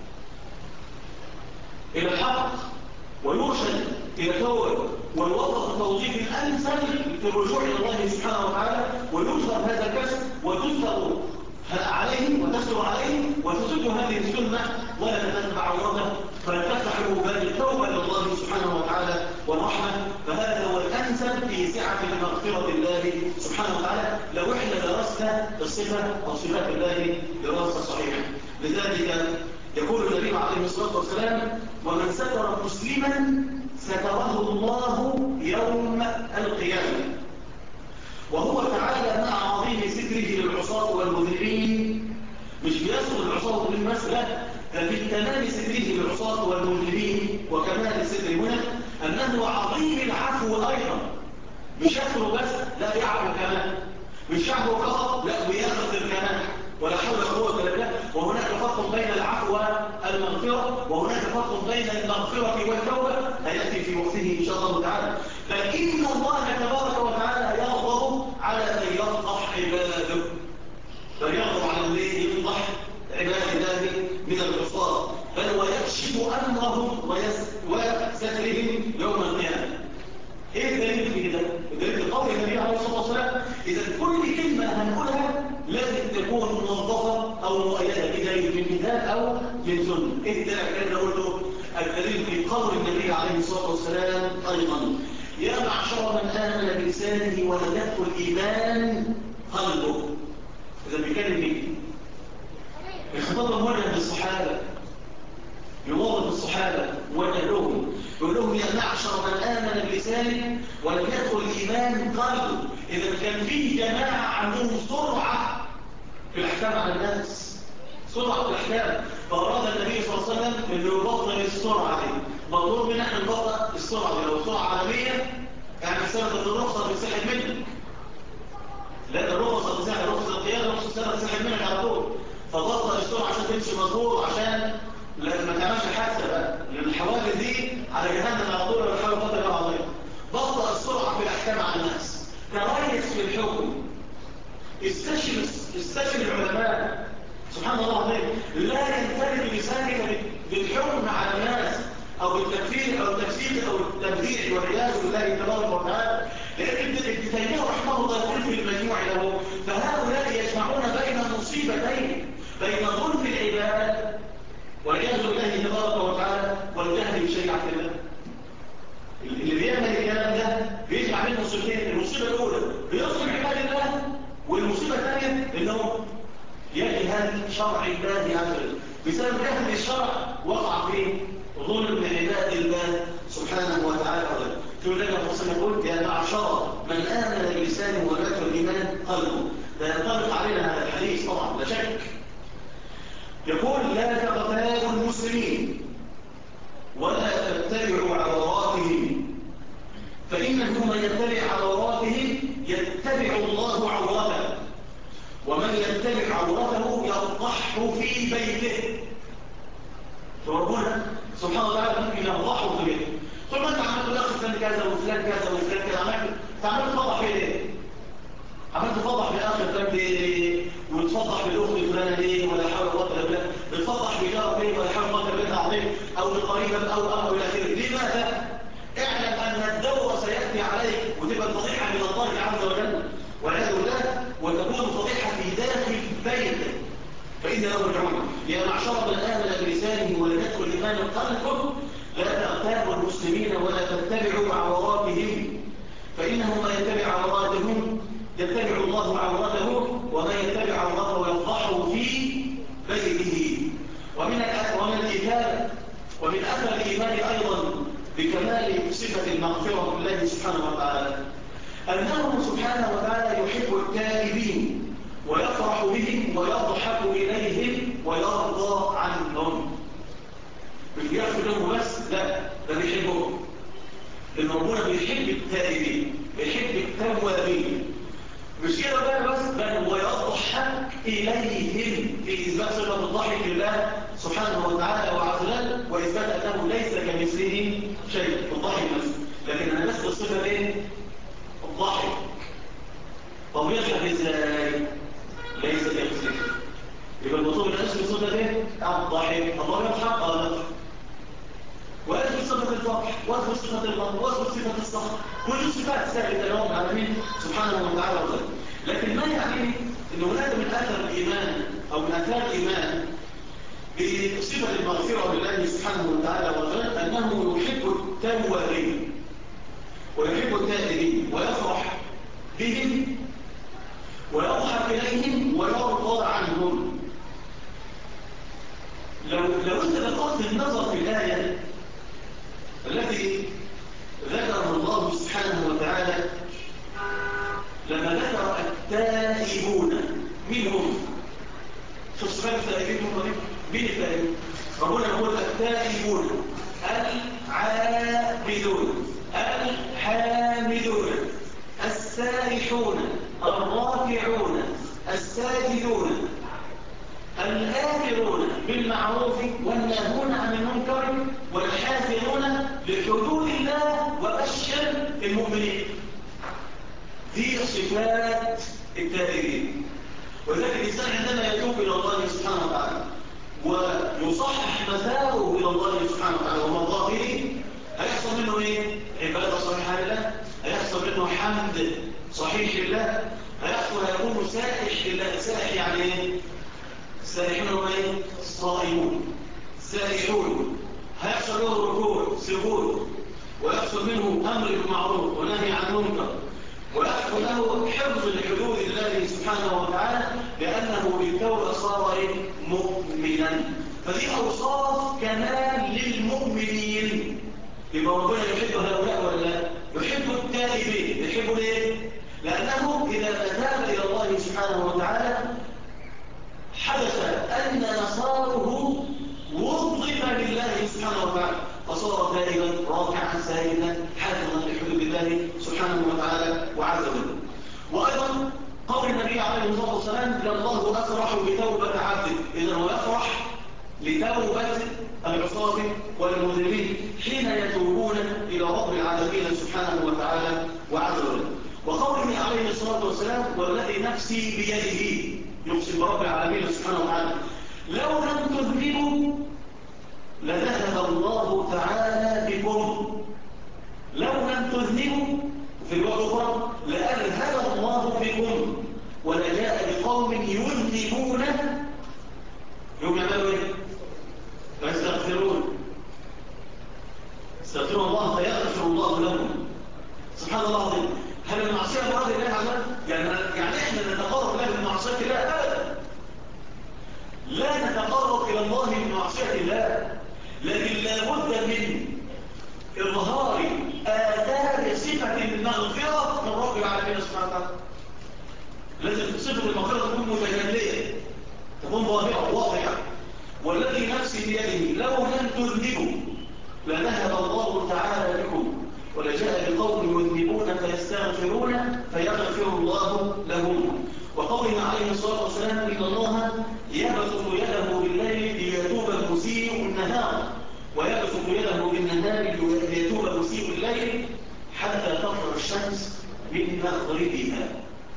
إلى الحق ويرشد إلى التوبة، ويوظف التوظيف الأنسب للرجوع إلى الله سبحانه وتعالى، ويظهر هذا الكسب وتثر عليه وتسر عليه وتسد هذه السنة ولا تتبع عورته، فتفتح له باب التوبة إلى الله سبحانه وتعالى والرحمة. فهذا هو الأنسب في سعة مغفرة الله سبحانه وتعالى لو احنا درسنا الصفة أو صفات الله دراسة صحيحة. لذلك يقول النبي عليه الصلاة والسلام: ومن ستر مسلما ستره الله يوم ستره للعصاة والمذنبين، مش بيستر العصاة والمذنبين بس، لا، ده في تمام ستره للعصاة والمذنبين وكمال الستر هنا أنه عظيم العفو أيضا، مش يغفر بس، لا يعفو كمان، مش يعفو فقط، لا ويغفر كمان، ولا حول ولا قوة إلا بالله. وهناك فرق بين العفو والمغفرة، وهناك فرق بين المغفرة والتوبة هيأتي في وقته إن شاء الله تعالى. بل إن الله تبارك وتعالى يغضب على من يفضح عباده، بل يغضب على من يفضح عباد الله من العصاة، بل ويكشف أمرهم وسترهم يوم القيامة. ايه الدليل في كده؟ الدليل قول النبي عليه الصلاه والسلام اذا كل كلمه هنقولها لازم تكون منظفه او مؤيده بدليل من كتاب او من سنه. ايه الدليل اللي قلته؟ الدليل في قول النبي عليه الصلاه والسلام ايضا: يا معشر من امن بلسانه ولم يدخل الايمان قلبه. اذا بيتكلم مين؟ الخطاب موجه للصحابه، يوظف الصحابة ويقول لهم يا معشر من آمن بلسانه ولم يدخل الإيمان قلبه. إذا كان فيه جماعة عندهم سرعة في الأحكام على الناس، سرعة في الأحكام، فأراد النبي صلى الله عليه وسلم أنه يبطل السرعة دي. مطلوب من نحن نبطل السرعة دي. لو سرعة عالمية يعني سنة الرخصة بتسحب منك، لأن الرخصة بتسحب، رخصة القيادة رخصة السنة بتسحب منك على طول، فبطل السرعة عشان تمشي مظبوط، عشان ما تعملش حادثه بقى، لان الحوادث دي على جهنم على طول ولا حاجه قدر الله عظيم. بطل السرعه في الاحكام على الناس، تريث في الحكم، استشر العلماء، سبحان الله العظيم، لا ينفرد لسانك بالحكم على الناس او بالتكفير او التفسير او التبديع والعياذ بالله تبارك وتعالى. لان ابن تيميه رحمه الله يقول في المجموع له: فهؤلاء يجمعون بين مصيبتين، بين ظلم العباد والعياذ بالله تبارك وتعالى والجهل بشريعه الله. اللي بيعمل الكلام ده بيجمع بين مصيبتين: المصيبه الاولى بيظلم عباد الله، والمصيبه الثانيه انه يجهل شرع الله عز وجل. بسبب جهل الشرع وقع في ظلم عباد الله سبحانه وتعالى. في ذلك الرسول يقول: يا معشر من آمن بلسانه ولم يدخل الإيمان قلبه. ده ينطبق علينا هذا الحديث طبعا لا شك. يقول: لا تغتابوا المسلمين ولا تتبعوا عوراتهم، فإنه من يتبع عوراتهم يتبع الله عورته، ومن يتبع عورته يفضحه في بيته. فربنا سبحانه وتعالى ممكن يفضحه في بيته. طول ما انت عملت الاخ فلان كذا وفلان كذا وفلان كذا، عملت تفضح في ايه؟ عملت تفضح بالاخ فلان ليه؟ وتفضح بالاخت فلانه ليه؟ ولا حول ولا قوه الا بالله. بتفضح بجارك ليه؟ ولا حول ولا قوه الا بالله. او بقريبك او الى اخره. لماذا؟ اعلم ان الدور سياتي عليك وتبقى الفضيحه من الله عز وجل والعياذ بالله، وتكون الفضيحه في داخل بيتك، فإن له العون. يا معشر من آمن بلسانه ولم يدخل الإيمان قلبه لا تغتابوا المسلمين ولا تتبعوا عوراتهم، فإنه من يتبع عوراتهم يتبع الله عورته، ومن يتبع عورته يفضحه في بيته. ومن الإيمان ومن أثر الإيمان أيضا بكمال صفة المغفرة لله سبحانه وتعالى أنه سبحانه وتعالى يحب التائبين ويفرح بهم ويضحك إليهم ويرضى عنهم. مش بيغفر لهم بس، لا، ده بيحبهم. لأن ربنا بيحب التائبين، بيحب التوابين. مش كده بقى بس، بل ويضحك إليهم في إثبات صفة الضحك لله سبحانه وتعالى وعز وجل، وإثبات أنه ليس كمثله شيء في الضحك بس، لكن أنا بس الصفة ايه؟ الضحك. طب يضحك ازاي؟ ليس كمثله. يبقى المطلوب ان اسم الصفه ايه؟ الضحك. الله يضحك يضحك. واثبت صفه الفرح، واثبت صفه الغضب، واثبت صفه الصخر. كل الصفات ثابته لهم العالمين سبحانه وتعالى وتعالى. لكن ما يعني ان هناك من اثر الايمان او من اثار الايمان بصفه المغفره لله سبحانه وتعالى وتعالى انه يحب التوابين ويحب التائبين ويفرح بهم ويضحك إليهم ويرضى عنهم. لو أنت دققت النظر في الآية التي ذكرها الله سبحانه وتعالى لما ذكر التائبون الحامدون السائحون الراكعون الساجدون الآمرون بالمعروف والناهون عن المنكر والحافظون لحدود الله وبشر المؤمنين. دي صفات التائبين. وذلك الإنسان عندما يتوب إلى الله سبحانه وتعالى ويصحح مساره إلى الله سبحانه وتعالى ومرضاه به، هيحصل منه إيه؟ عبادة صحيحة لله، هيحصل منه حمد صحيح لله، هيكون سائح لله. سائح يعني إيه؟ السائحون هم إيه؟ الصائمون السائحون. هيحصل له ركوع سجود، ويحصل منه أمر بالمعروف ونهي عن المنكر، ويحصل له حفظ لحدود الله سبحانه وتعالى، لأنه بالتوبة صار مؤمنا. فدي أوصاف كمال للمؤمنين. يبقى ربنا يحب هؤلاء ولا لا؟ يحب التائبين. يحب ليه؟ لأنه إذا تاب إلى الله سبحانه وتعالى حدث أن مساره وظف لله سبحانه وتعالى، فصار تائبا راكعا ساجدا حافظا لحدود الله سبحانه وتعالى وعز وجل. وأيضا قول النبي عليه الصلاة والسلام: لله أفرح بتوبة عبده. إذا هو يفرح لتوبة العصاة والمذنبين حين يتوبون إلى رب العالمين سبحانه وتعالى وعز وجل. وقوله عليه الصلاة والسلام: والذي نفسي بيده، يقسم برب العالمين سبحانه وتعالى: لو لم تذنبوا لذهب الله تعالى بكم. لو لم تذنبوا في الوقت الأخرى لأذهب الله بكم ولجاء بقوم يذنبون يوم يعملوا ايه؟ فيستغفرون. استغفروا الله فيغفر الله لهم. سبحان الله العظيم. هل المعصية مراد الله عز وجل؟ يعني احنا نتقرب الله بالمعصية الله؟ أبدا. لا نتقرب إلى الله بمعصية الله، لكن لابد من إظهار آثار صفة المغفرة من رب العالمين سبحانه وتعالى. لازم صفة المغفرة تكون متجلية، تكون ظاهرة واضحة. والذي نفسي بيده لو لم تذنبوا لذهب الله تعالى بكم ولجاء بقوم يذنبون فيستغفرون فيغفر الله لهم. وقوله عليه الصلاة والسلام: إن الله يبسط يده بالليل ليتوب المسيء النهار، ويبسط يده بالنهار ليتوب مسيء الليل حتى تطلع الشمس من مغربها.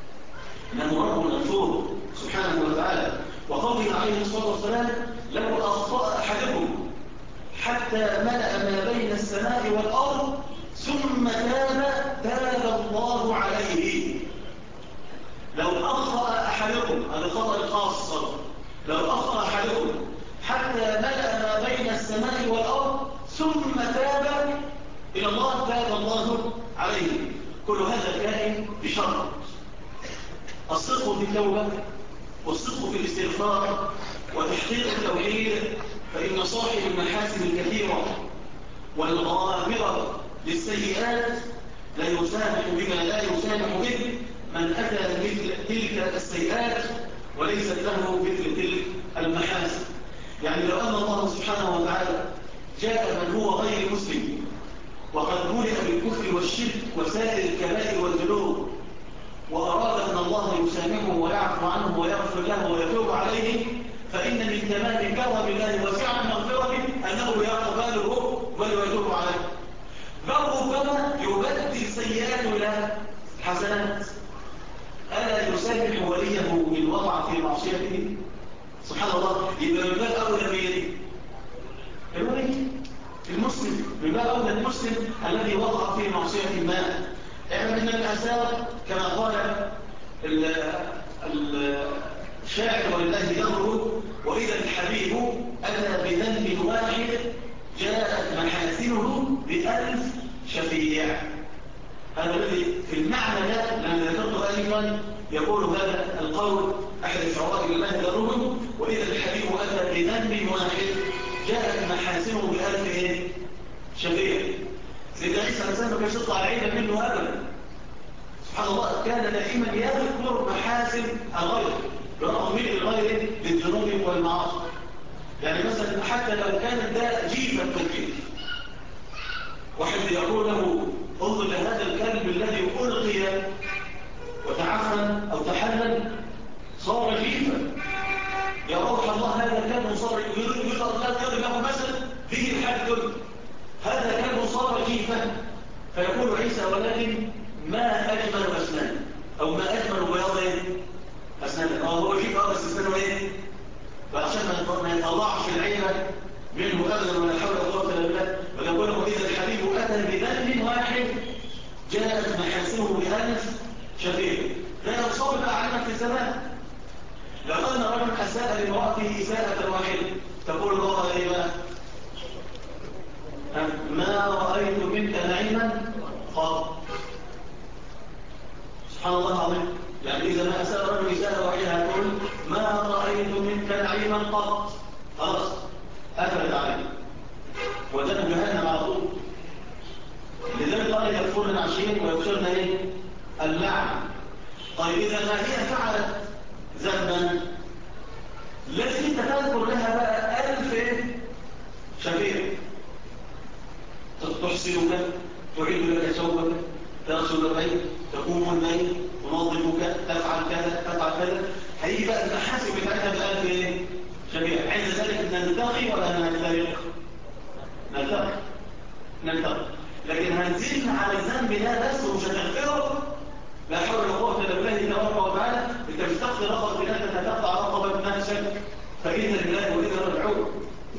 إنه رب غفور سبحانه وتعالى. وقوله عليه الصلاة والسلام: لو أخطأ أحدكم حتى ملأ ما بين السماء والأرض ثم تاب الله عليه. لو أخطأ أحدكم، هذا خطأ الخاص، لو أخطأ أحدكم حتى ملأ ما بين السماء والأرض ثم تاب إلى الله تاب الله عليه. كل هذا كائن بشرط: الصدق في التوبة، والصدق في الاستغفار، وتحقيق التوحيد. فإن صاحب المحاسن الكثيرة والغافرة للسيئات لا يسامح بما لا يسامح به من أتى مثل تلك السيئات وليست له مثل تلك المحاسن. يعني لو أن الله سبحانه وتعالى جاء من هو غير مسلم وقد ملئ بالكفر والشرك وسائر الكبائر والذنوب وأراد أن الله يسامحه ويعفو عنه ويغفر له ويتوب عليه، فإن من تمام كرم الله وسعة مغفرته أنه يقبله ويتوب عليه. بل ربما يبدل سيئاته إلى حسنات. ألا يسامح وليه إن وقع في معصيته؟ سبحان الله. يبقى من باب أولى بيده الولي المسلم، من باب أولى المسلم الذي وقع في معصية ما. اعلم أن الآثار كما قال الشاعر ولله ذره: وإذا الحبيب أتى بذنب واحد جاءت محاسنه ب1000 شفيع. هذا الذي في المعنى ده لما ذكرته أيضا يقول هذا القول أحد الشعراء لله ذره: وإذا الحبيب أتى بذنب واحد جاءت محاسنه ب1000 شفيع. سيدنا عيسى الإنسان ما كانش يطلع العيب منه أبدا. سبحان الله. كان دائما يذكر محاسن الغير برغم من الغير بالذنوب والمعاصي. يعني مثلا حتى لو كان ده جيفا التوفيق، واحد الذي يقول له انظر لهذا الكلب الذي ألقي وتعفن أو تحلل صار جيفا، يا روح الله هذا الكلب صار يضرب له مثل به الحال كله، هذا الكلب صار جيفا. فيقول عيسى ولكن ما أجمل أسنانه، أو ما أجمل بياض أسنانه. هو جيف بس أسنانه إيه؟ فعشان ما يطلعش العيبة منه أبدا ولا حول ولا قوة إلا بالله. ويقول له إذا الحبيب أتى بذنب واحد جاءت محاسنه بألف شفيع، لا يصاب بقى علما في الزمان. لو أن رجل أساء لامرأته إساءة واحدة تقول الله إيه بقى؟ ما رأيت منك نعيما قط. سبحان الله العظيم. يعني إذا ما أساء رجل إساءة واحدة هتقول ما رأيت منك نعيما قط، خلاص قفلت عليه وذنب جهنم على طول. لذلك قال يكفرن العشير ويكسرن ايه؟ اللعن. طيب إذا ما هي فعلت ذنبا لازم انت تذكر لها بقى 1000 شفيع، تحسنك، تعيد لك ثوبك، تغسل البيت، تقوم الليل، تنظفك، تفعل كذا تفعل كذا. هيجي بقى المحاسن بتاعتها ب1000 شفيع. عند ذلك نلتقي ولا نفترق؟ نلتقي، لكن هنزيد على الذنب ده بس ومش هتغفره. لا حول ولا قوة إلا بالله تبارك وتعالى. انت مش تقضي رقبة بنات، انت تقطع رقبة نفسك. فإذا لله وإذا رجعون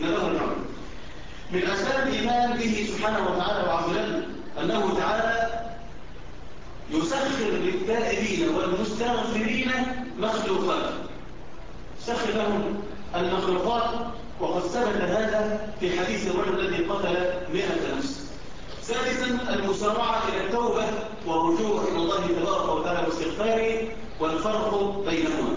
من أسباب الإيمان به سبحانه وتعالى وعز وجل أنه تعالى يسخر للتائبين والمستغفرين مخلوقات، سخر لهم المخلوقات. وقد ثبت هذا في حديث الرجل الذي قتل 100 نفس. ثالثا المسارعة إلى التوبة والرجوع إلى الله تبارك وتعالى واستغفاره والفرق بينهما.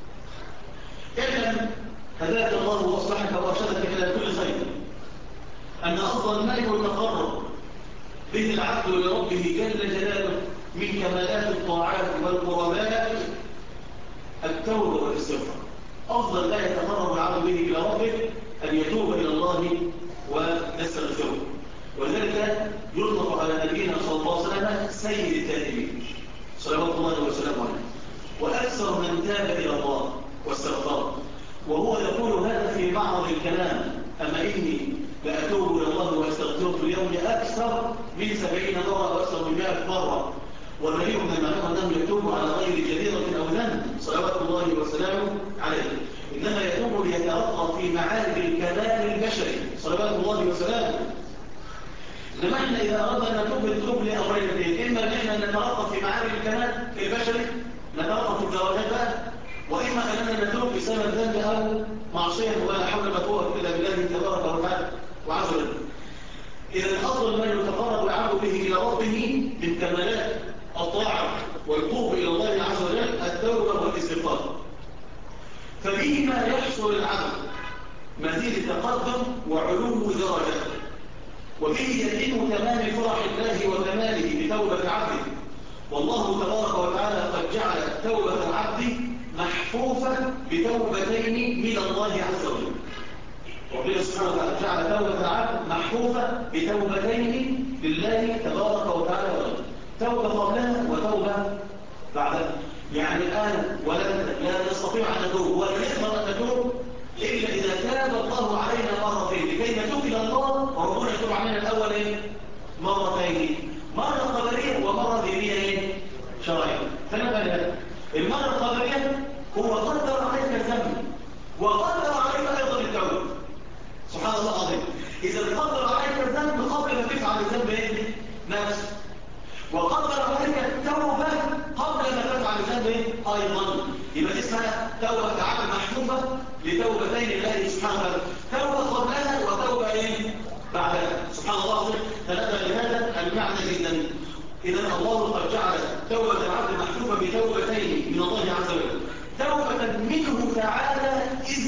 اعلم هداك الله وأصلحك وأرشدك إلى كل خير أن أفضل ما يتقرب به العبد لربه جل جلاله من كمالات الطاعات والقربات التوبة والاستغفار. أفضل ما يتقرب العبد به إلى ربه أن يتوب إلى الله ويستغفره. ولذلك يطلق على نبينا صلى الله عليه وسلم سيد التائبين صلوات الله وسلامه عليه، وأكثر من تاب إلى الله واستغفر. وهو يقول هذا في معرض الكلام: أما إني لأتوب إلى الله واستغفره في اليوم أكثر من 70 مرة وأكثر من 100 مرة. والنبي من المعلوم أنه يتوب على غير جريرة أو ذنب صلوات الله وسلامه عليه، إنما يتوب ليترقى في معارج الكمال البشري صلوات الله وسلامه. إنما إحنا إذا أردنا نتوب لأمرين اثنين: إما أن إحنا نترقى في معارج الكمال البشري، نترقى في الدرجات بقى، وإما أننا نتوب بسبب ذنب أو معصية ولا حول ولا قوة إلا بالله تبارك وتعالى وعز وجل. إذا أفضل ما يتقرب العبد به إلى ربه من كمالات الطاعة والقرب إلى الله عز وجل التوبة والاستغفار. فبهما يحصل العبد مزيد تقدم وعلو درجة، وبه يتم تمام فرح الله وكماله بتوبة عبده. والله تبارك وتعالى قد جعل توبة العبد محفوفة بتوبتين من الله عز وجل. ربنا سبحانه وتعالى جعل توبة العبد محفوفة بتوبتين لله تبارك وتعالى وجل، توبة قبلها وتوبة بعدها. يعني الآن لا نستطيع أن نتوب ولا نقدر أن نتوب إلا إذا تاب الله علينا مرتين. لكي نتوب إلى الله وربنا يتوب علينا الأول مرتين، مرة قدرية ومرة دينية شرعية. فنبقى المرة القدرية هو قدر عليك الذنب وقدر عليك أيضا التوبة. سبحان الله العظيم. إذا قدر عليك الذنب قبل ما تفعل الذنب نفسه، وقدر عليك التوبة قبل ما تفعل الذنب أيضا، يبقى اسمها توبة عبد محفوفة لتوبتين الله سبحانه وتعالى، توبة قبلها وتوبة بعدها. سبحان الله العظيم. فنبقى لهذا المعنى جدا. إذا الله قد جعل توبة العبد محفوفة بتوبتين من الله عز وجل: توبة منه تعالى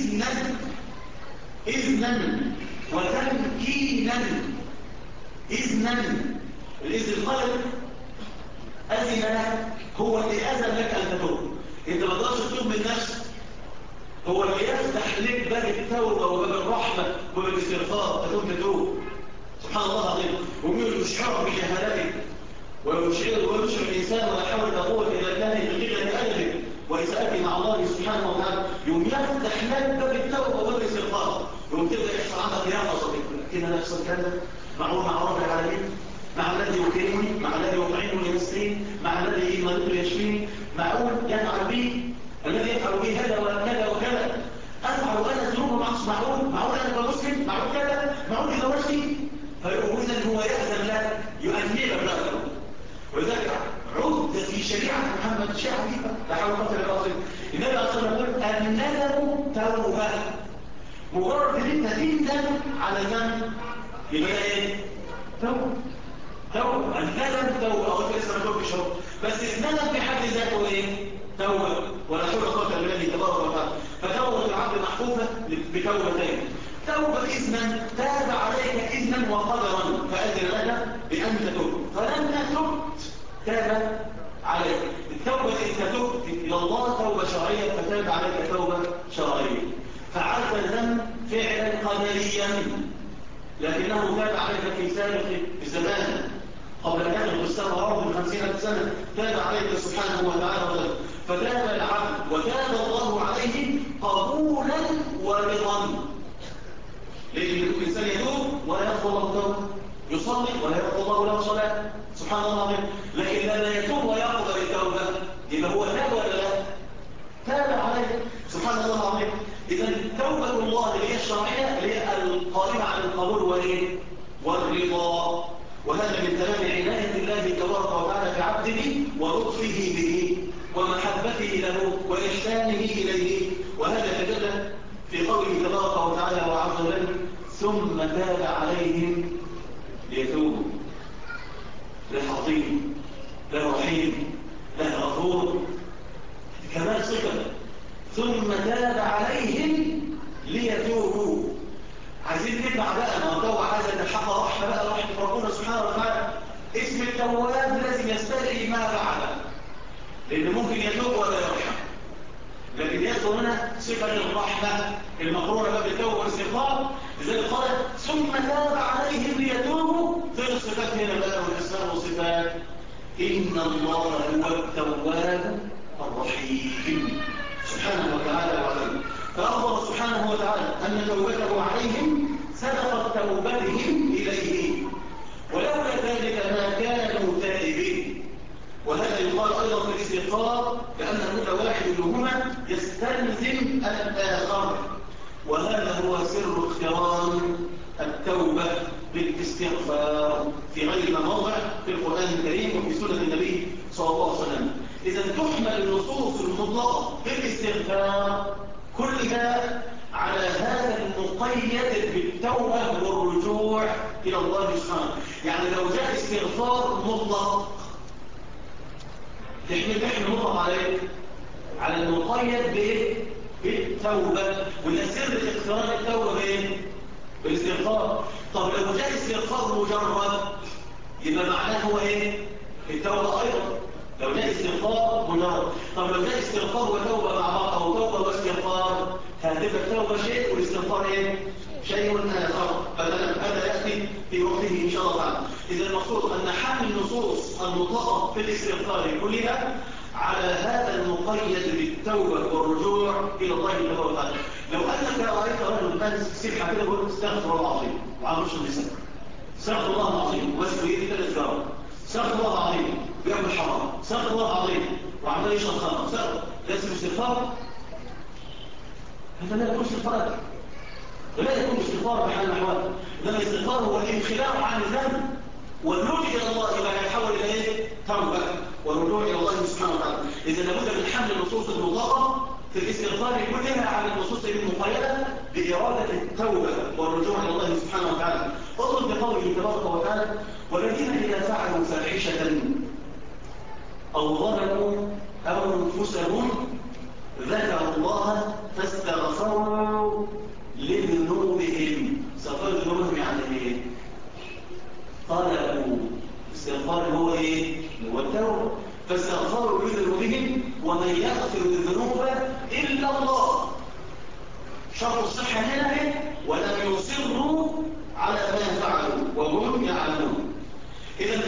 إذنا وتمكينا. إذنا، الإذن القلب أذن، هو اللي أذن لك أن تتوب. أنت ما تقدرش تتوب من نفسك، هو اللي يفتح لك باب التوبة وباب الرحمة وباب الاستغفار تتوب. سبحان الله العظيم، ومن يشعر بجهالته ويشعر الإنسان ولا حول ولا قوة إلا بالله بقلة أدبه وإساءته مع الله سبحانه وتعالى، يوم يفتح لك باب التوبة وباب الاستغفار، يوم تبدأ يحصل عندك يقظة كده نفس الكلام مع رب العالمين، مع الذي يكرمني، مع الذي يطعمني ويسقيني، مع الذي يمرض يشفيني، معقول يفعل بي الذي يفعل بي هذا وكذا وكذا، أفعل أنا ذنوب معصية، معقول أنا كمسلم، معقول كذا، معقول زوجتي، فإذا هو يأذن لك يؤنبك له. ولذلك عد في شريعة محمد شيء عجيبة لا حول ولا قوة إلا بالله. النبي صلى الله عليه وسلم يقول الندم توبة، مجرد ان انت تندم على ذنب يبقى ايه؟ توبة. الندم توبة، او انت لسه ما توبتش اهو، بس الندم في حد ذاته ايه؟ توبة، ولا حول ولا قوة الا بالله تبارك وتعالى. فتوبة العبد محفوفة بتوبتين، توبة إذنا تاب عليك إذنا وقدرا فأذن لك بأن تتوب، فلما تبت تاب عليك. التوبة إذا تبت إلى الله توبة شرعية فتاب عليك توبة شرعية. فعلت الذنب فعلا قدريا لكنه تاب عليك في سابق الزمان قبل أن يخلق السماء والأرض ب50,000 سنة، تاب عليك سبحانه وتعالى، فتاب العبد وتاب الله عليه قبولا ورضا. لأن الإنسان يتوب ولا يقبل الله توبة، يصلي ولا يقبل الله له صلاة سبحان الله العظيم، لكن لما يتوب ويقبل التوبة يبقى هو تاب ولا لا؟ تاب عليه سبحان الله العظيم. إذا توبة الله اللي هي الشرعية اللي هي القائمة على القبول والإيه؟ والرضا، وهذا من تمام عناية الله تبارك وتعالى بعبده ولطفه به ومحبته له وإحسانه إليه. وهذا تجلى في قوله تبارك وتعالى وعز وجل ثم تاب عليهم ليتوبوا. لا حظيم لا رحيم لا غفور، كمال صفة. ثم تاب عليهم ليتوبوا. عايزين نتبع بقى ما التوبة عايزة تحقق رحمة بقى، رحمة ربنا سبحانه وتعالى. اسم التواب لازم يستدعي ما بعده، لأن ممكن يتوب ولا يرحم، لكن يأخذ هنا صفة الرحمة المقرونة بقى بالتوبة والاستغفار. لذلك قال ثم تاب عليهم ليتوبوا، في الصفات هنا بقى والأسماء والصفات. إن الله هو التواب الرحيم سبحانه وتعالى وعلا. فأخبر سبحانه وتعالى أن توبته عليهم سبقت توبتهم إليه، ولولا ذلك ما كانوا تائبين. وهذا يقال أيضا في الاستغفار لأن كل واحد منهما يستلزم الآخر، وهذا هو سر اختيار التوبة بالاستغفار في غير موضع في القرآن الكريم وفي سنة النبي صلى الله عليه وسلم. إذا تحمل النصوص المطلقة بالاستغفار كلها على هذا المقيد بالتوبة والرجوع إلى الله سبحانه. يعني لو جاء استغفار مطلق تحمل مطلق على المقيد بالتوبة، وده سر اختيار التوبة بالاستغفار. طب لو جاء استغفار مجرد يبقى معناه هو ايه؟ التوبة ايضا. لو جاء استغفار مجرد، طب لو جاء استغفار وتوبة مع بعض او توبة واستغفار هتبقى التوبة شيء والاستغفار ايه؟ شيء آخر. هذا يأتي في وقته إن شاء الله تعالى. إذا المقصود أن حمل النصوص المطلقة في الاستغفار كلها على هذا المقيد بالتوبة والرجوع إلى الله تبارك وتعالى. لو أنك رأيت رجل ماسك سبحة كده يقول استغفر الله العظيم وعلى وش اللسان، استغفر الله العظيم وماسك بيده كده سجارة، استغفر الله العظيم بيعمل حرام، استغفر الله العظيم وعمال يشرب خمر، ده اسمه استغفار؟ هذا لا يكون استغفار، ولا يكون استغفار بحال الأحوال. إنما الاستغفار هو الانخلاع عن الذنب والرجوع إلى الله يبقى يتحول إلى إيه؟ توبة والرجوع إلى الله سبحانه وتعالى. إذا لابد من حمل النصوص المطلقة في الاستغفار كلها على النصوص المقيدة بإرادة التوبة والرجوع إلى الله سبحانه وتعالى. اطلب بقوله تبارك وتعالى والذين إذا فعلوا فاحشة أو ظلموا أنفسهم ذكروا الله فاستغفروا لذنوبهم. استغفار ذنوبهم يعني ايه؟ قال ابو استغفار هو ايه؟ هو التوبه. فاستغفروا لذنوبهم ومن يغفر الذنوب الا الله. شرط الصحه هنا ايه؟ ولم يصروا على ما فعلوا وهم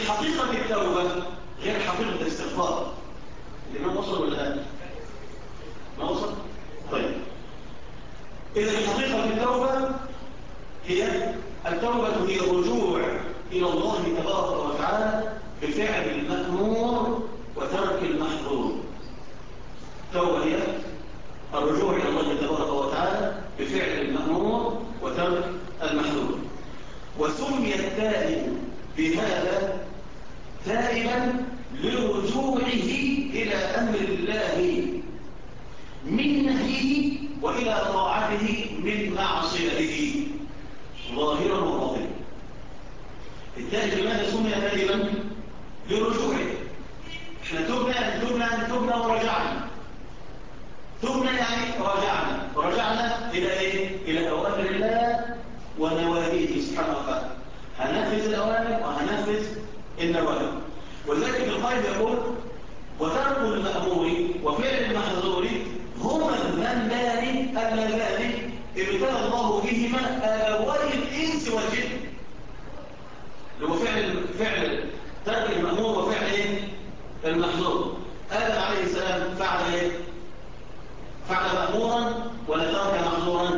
حقيقة التوبة غير حقيقة الاستغفار. الإمام وصل ولا لا؟ ما وصل؟ طيب، إذا حقيقة التوبة هي التوبة هي الرجوع إلى الله تبارك وتعالى بفعل المأمور وترك المحظور. التوبة هي الرجوع إلى الله تبارك وتعالى بفعل المأمور وترك المحظور. وسمي التائب بهذا تائبا لرجوعه إلى أمر الله من نهيه وإلى طاعته من معصيته ظاهرا وباطنا. التائب لماذا سمي تائبا؟ لرجوعه. احنا تبنا ورجعنا. تبنا يعني رجعنا إلى إيه؟ إلى أوامر الله ونواهيه سبحانه وتعالى. هنفذ الأوامر وهنفذ النواهي. ولذلك ابن القيم يقول: وترك المأمور وفعل المحظور هما الذنبان اللذان ابتلى الله بهما أبوي الإنس والجن. اللي هو فعل ترك المأمور وفعل إيه؟ المحظور. آدم عليه السلام فعل إيه؟ فعل مأمورا ولا ترك محظورا؟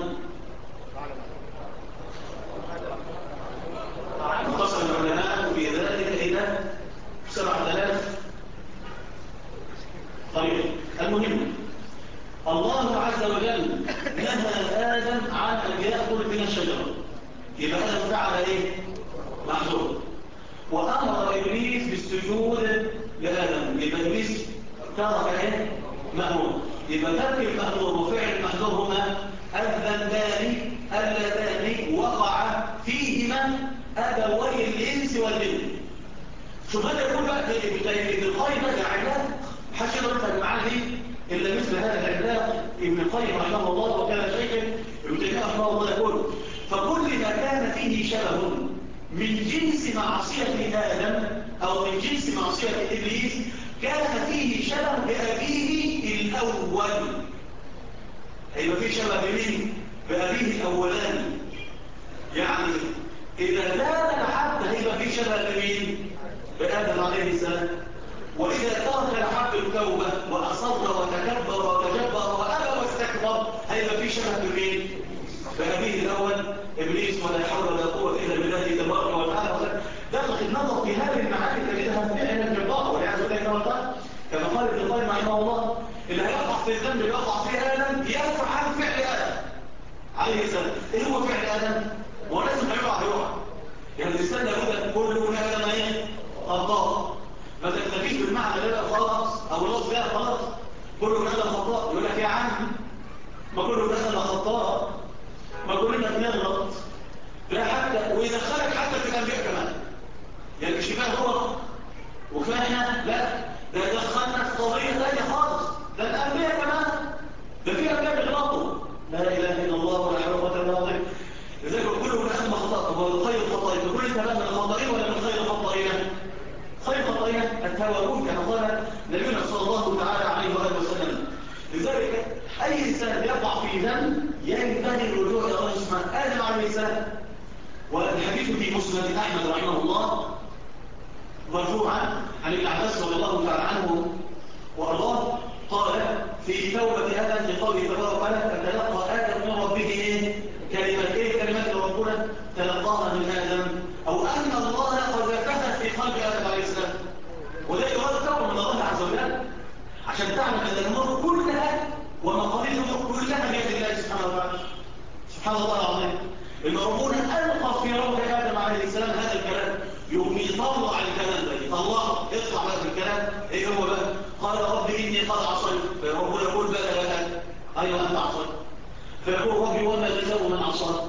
انقسم العلماء في ذلك إلى 7000 طريقة. المهم، الله عز وجل نهى آدم عن أن يأكل من الشجرة، يبقى آدم فعل إيه؟ محظور. وأمر إبليس بالسجود لآدم، يبقى إبليس ترك إيه؟ مأمور. يبقى ترك المأمور وفعل المحظور هما الذنبان اللذان وقع فيهما أبوي الإنس والجن. شوف هذا يقول بقى ابن القيم ده علاق محدش يقدر يفهم المعاني دي الا مثل هذا العلاق. ابن القيم رحمه الله وكان شيخا ابن تيميه رحمه الله يقول: فكل ما كان فيه شبه من جنس معصيه ادم او من جنس معصيه ابليس كان فيه شبه بابيه الاول. هيبقى فيه شبه بمين؟ بابيه الاولاني. يعني اذا تاب لحد هيبقى فيه شبه بمين؟ بآدم عليه السلام. وإذا ترك لحد التوبة وأصر وتكبر وأبى واستكبر هيبقى في شبه بمين؟ بأبيه الأول إبليس. ولا حول ولا قوة إلا بالله تبارك وتعالى. دقق النظر في هذه المعاني تجدها فعلا جبارة والعياذ بالله كما قال ابن القيم رحمه الله: اللي هيقع في الذنب يقع في آدم يفعل فعل آدم عليه السلام. إيه هو فعل آدم؟ ولازم هيقع. يعني الإنسان لابد كل من آدم إيه؟ خطاء. ما تكتفيش بالمعنى ده خلاص او اللفظ ده خلاص كل من آدم خطاء. يقول لك يا عم ما كل من آدم خطاء، ما كلنا بنغلط. لا، حتى ويدخلك حتى في الانبياء كمان. يعني مش كفايه هو وكفايه لا، ده دخلنا في قضيه ثانيه خالص. ده الانبياء كمان، ده في انبياء بيغلطوا. لا اله الا الله ولا حول ولا قوه الا بالله. لذلك كل من آدم خطاء. هو خير الخطائين كل تمام من الخطائين ولا من خير الخطائين؟ خير خطائين التوابون كما قال نبينا صلى الله تعالى عليه وآله وسلم. لذلك أي إنسان يقع في ذنب ينبغي الرجوع إلى الله سبحانه. آدم عليه السلام، والحديث في مسند أحمد رحمه الله مرفوعا عن ابن عباس رضي الله تعالى عنه وأرضاه قال في توبة آدم في قوله تبارك وتعالى: فتلقى آدم من ربه إيه؟ كلمات ربنا تلقاها من آدم، أو أن الله قذفها في قلب آدم عليه السلام. وده يراد توبة من الله عز وجل عشان تعلم أن الأمور كلها ومقاليد الأمور كلها بيد الله سبحانه وتعالى. سبحان الله العظيم. إن ربنا ألقى في روح آدم عليه السلام هذا الكلام، يقوم يطلع الكلام ده، يطلعه، يطلع هذا الكلام. إيه هو بقى؟ قال رب إني قد عصيت. فربنا يقول بلى لك أيوة أنت عصيت. فيقول ربي وما جزاء من عصى؟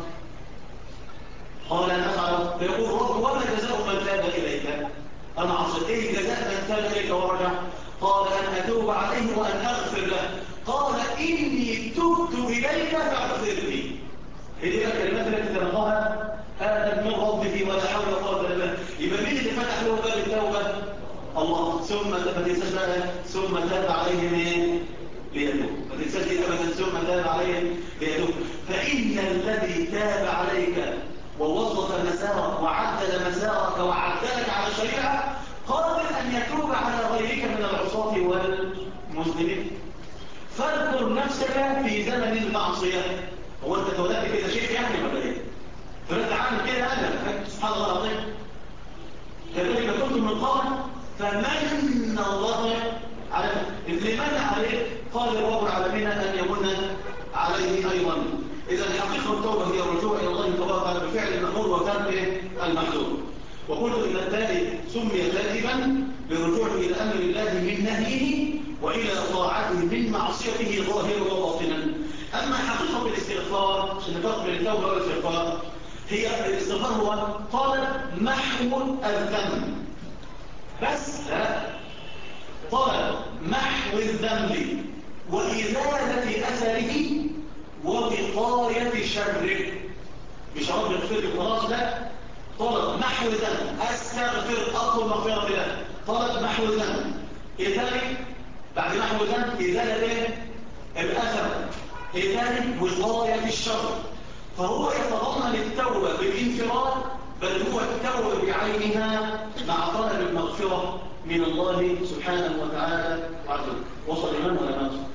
قال أنا أفعل. فيقول رب وما جزاء من تاب إليك؟ أنا عصيت. إيه جزاء من تاب إليك ورجع؟ قال أن أتوب عليه وأن أغفر له. قال إني تبت إليك فاغفر لي. هذه الكلمات التي تلقاها آدم من ربه ولا حول ولا قوة إلا بالله. يبقى مين اللي فتح له باب التوبة؟ الله. ثم ما تنساش بقى ثم تاب عليهم ايه؟ ليتوب. ما تنساش ابدا ثم تاب عليهم ليتوب. فإن الذي تاب عليك ووظف مسارك وعدل مسارك وعدلك على الشريعة قادر أن يتوب على غيرك من العصاة والمسلمين. فاذكر نفسك في زمن المعصية. هو أنت تولدت كده شيخ يعني ولا إيه؟ تولدت عامل كده أنا سبحان الله العظيم. كذلك كنتم من قبل فمن الله على اللي من عليه قال رب العالمين أن يمن عليه أيضا. إذا الحقيقة التوبة هي الرجوع إلى الله تبارك وتعالى بفعل المأمور وترك المحظور. وقلت إن التائب سمي تائبا برجوعه إلى أمر الله من نهيه وإلى طاعته من معصيته ظاهرا وباطنا. أما حقيقة الاستغفار عشان نفرق بين التوبة والاستغفار، هي الاستغفار هو طلب محو الذنب بس، لا، طلب محو الذنب وإزالة أثره ووقاية شره. مش رب يغفر لي خلاص، لا، طلب محو الذنب، استغفر اطلب مغفرة الله، طلب محو الذنب. ايه ثاني بعد محو الذنب؟ ازالة الاثر. ايه ثاني؟ وقاية الشر. فهو يتضمن التوبة بالانفراد، بل هو التوبة بعينها مع طلب المغفرة من الله سبحانه وتعالى وعز وجل. وصل الإمام ولا ما وصل؟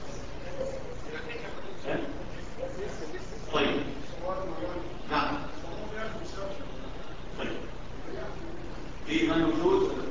طيب نعم. طيب في إيمان وجود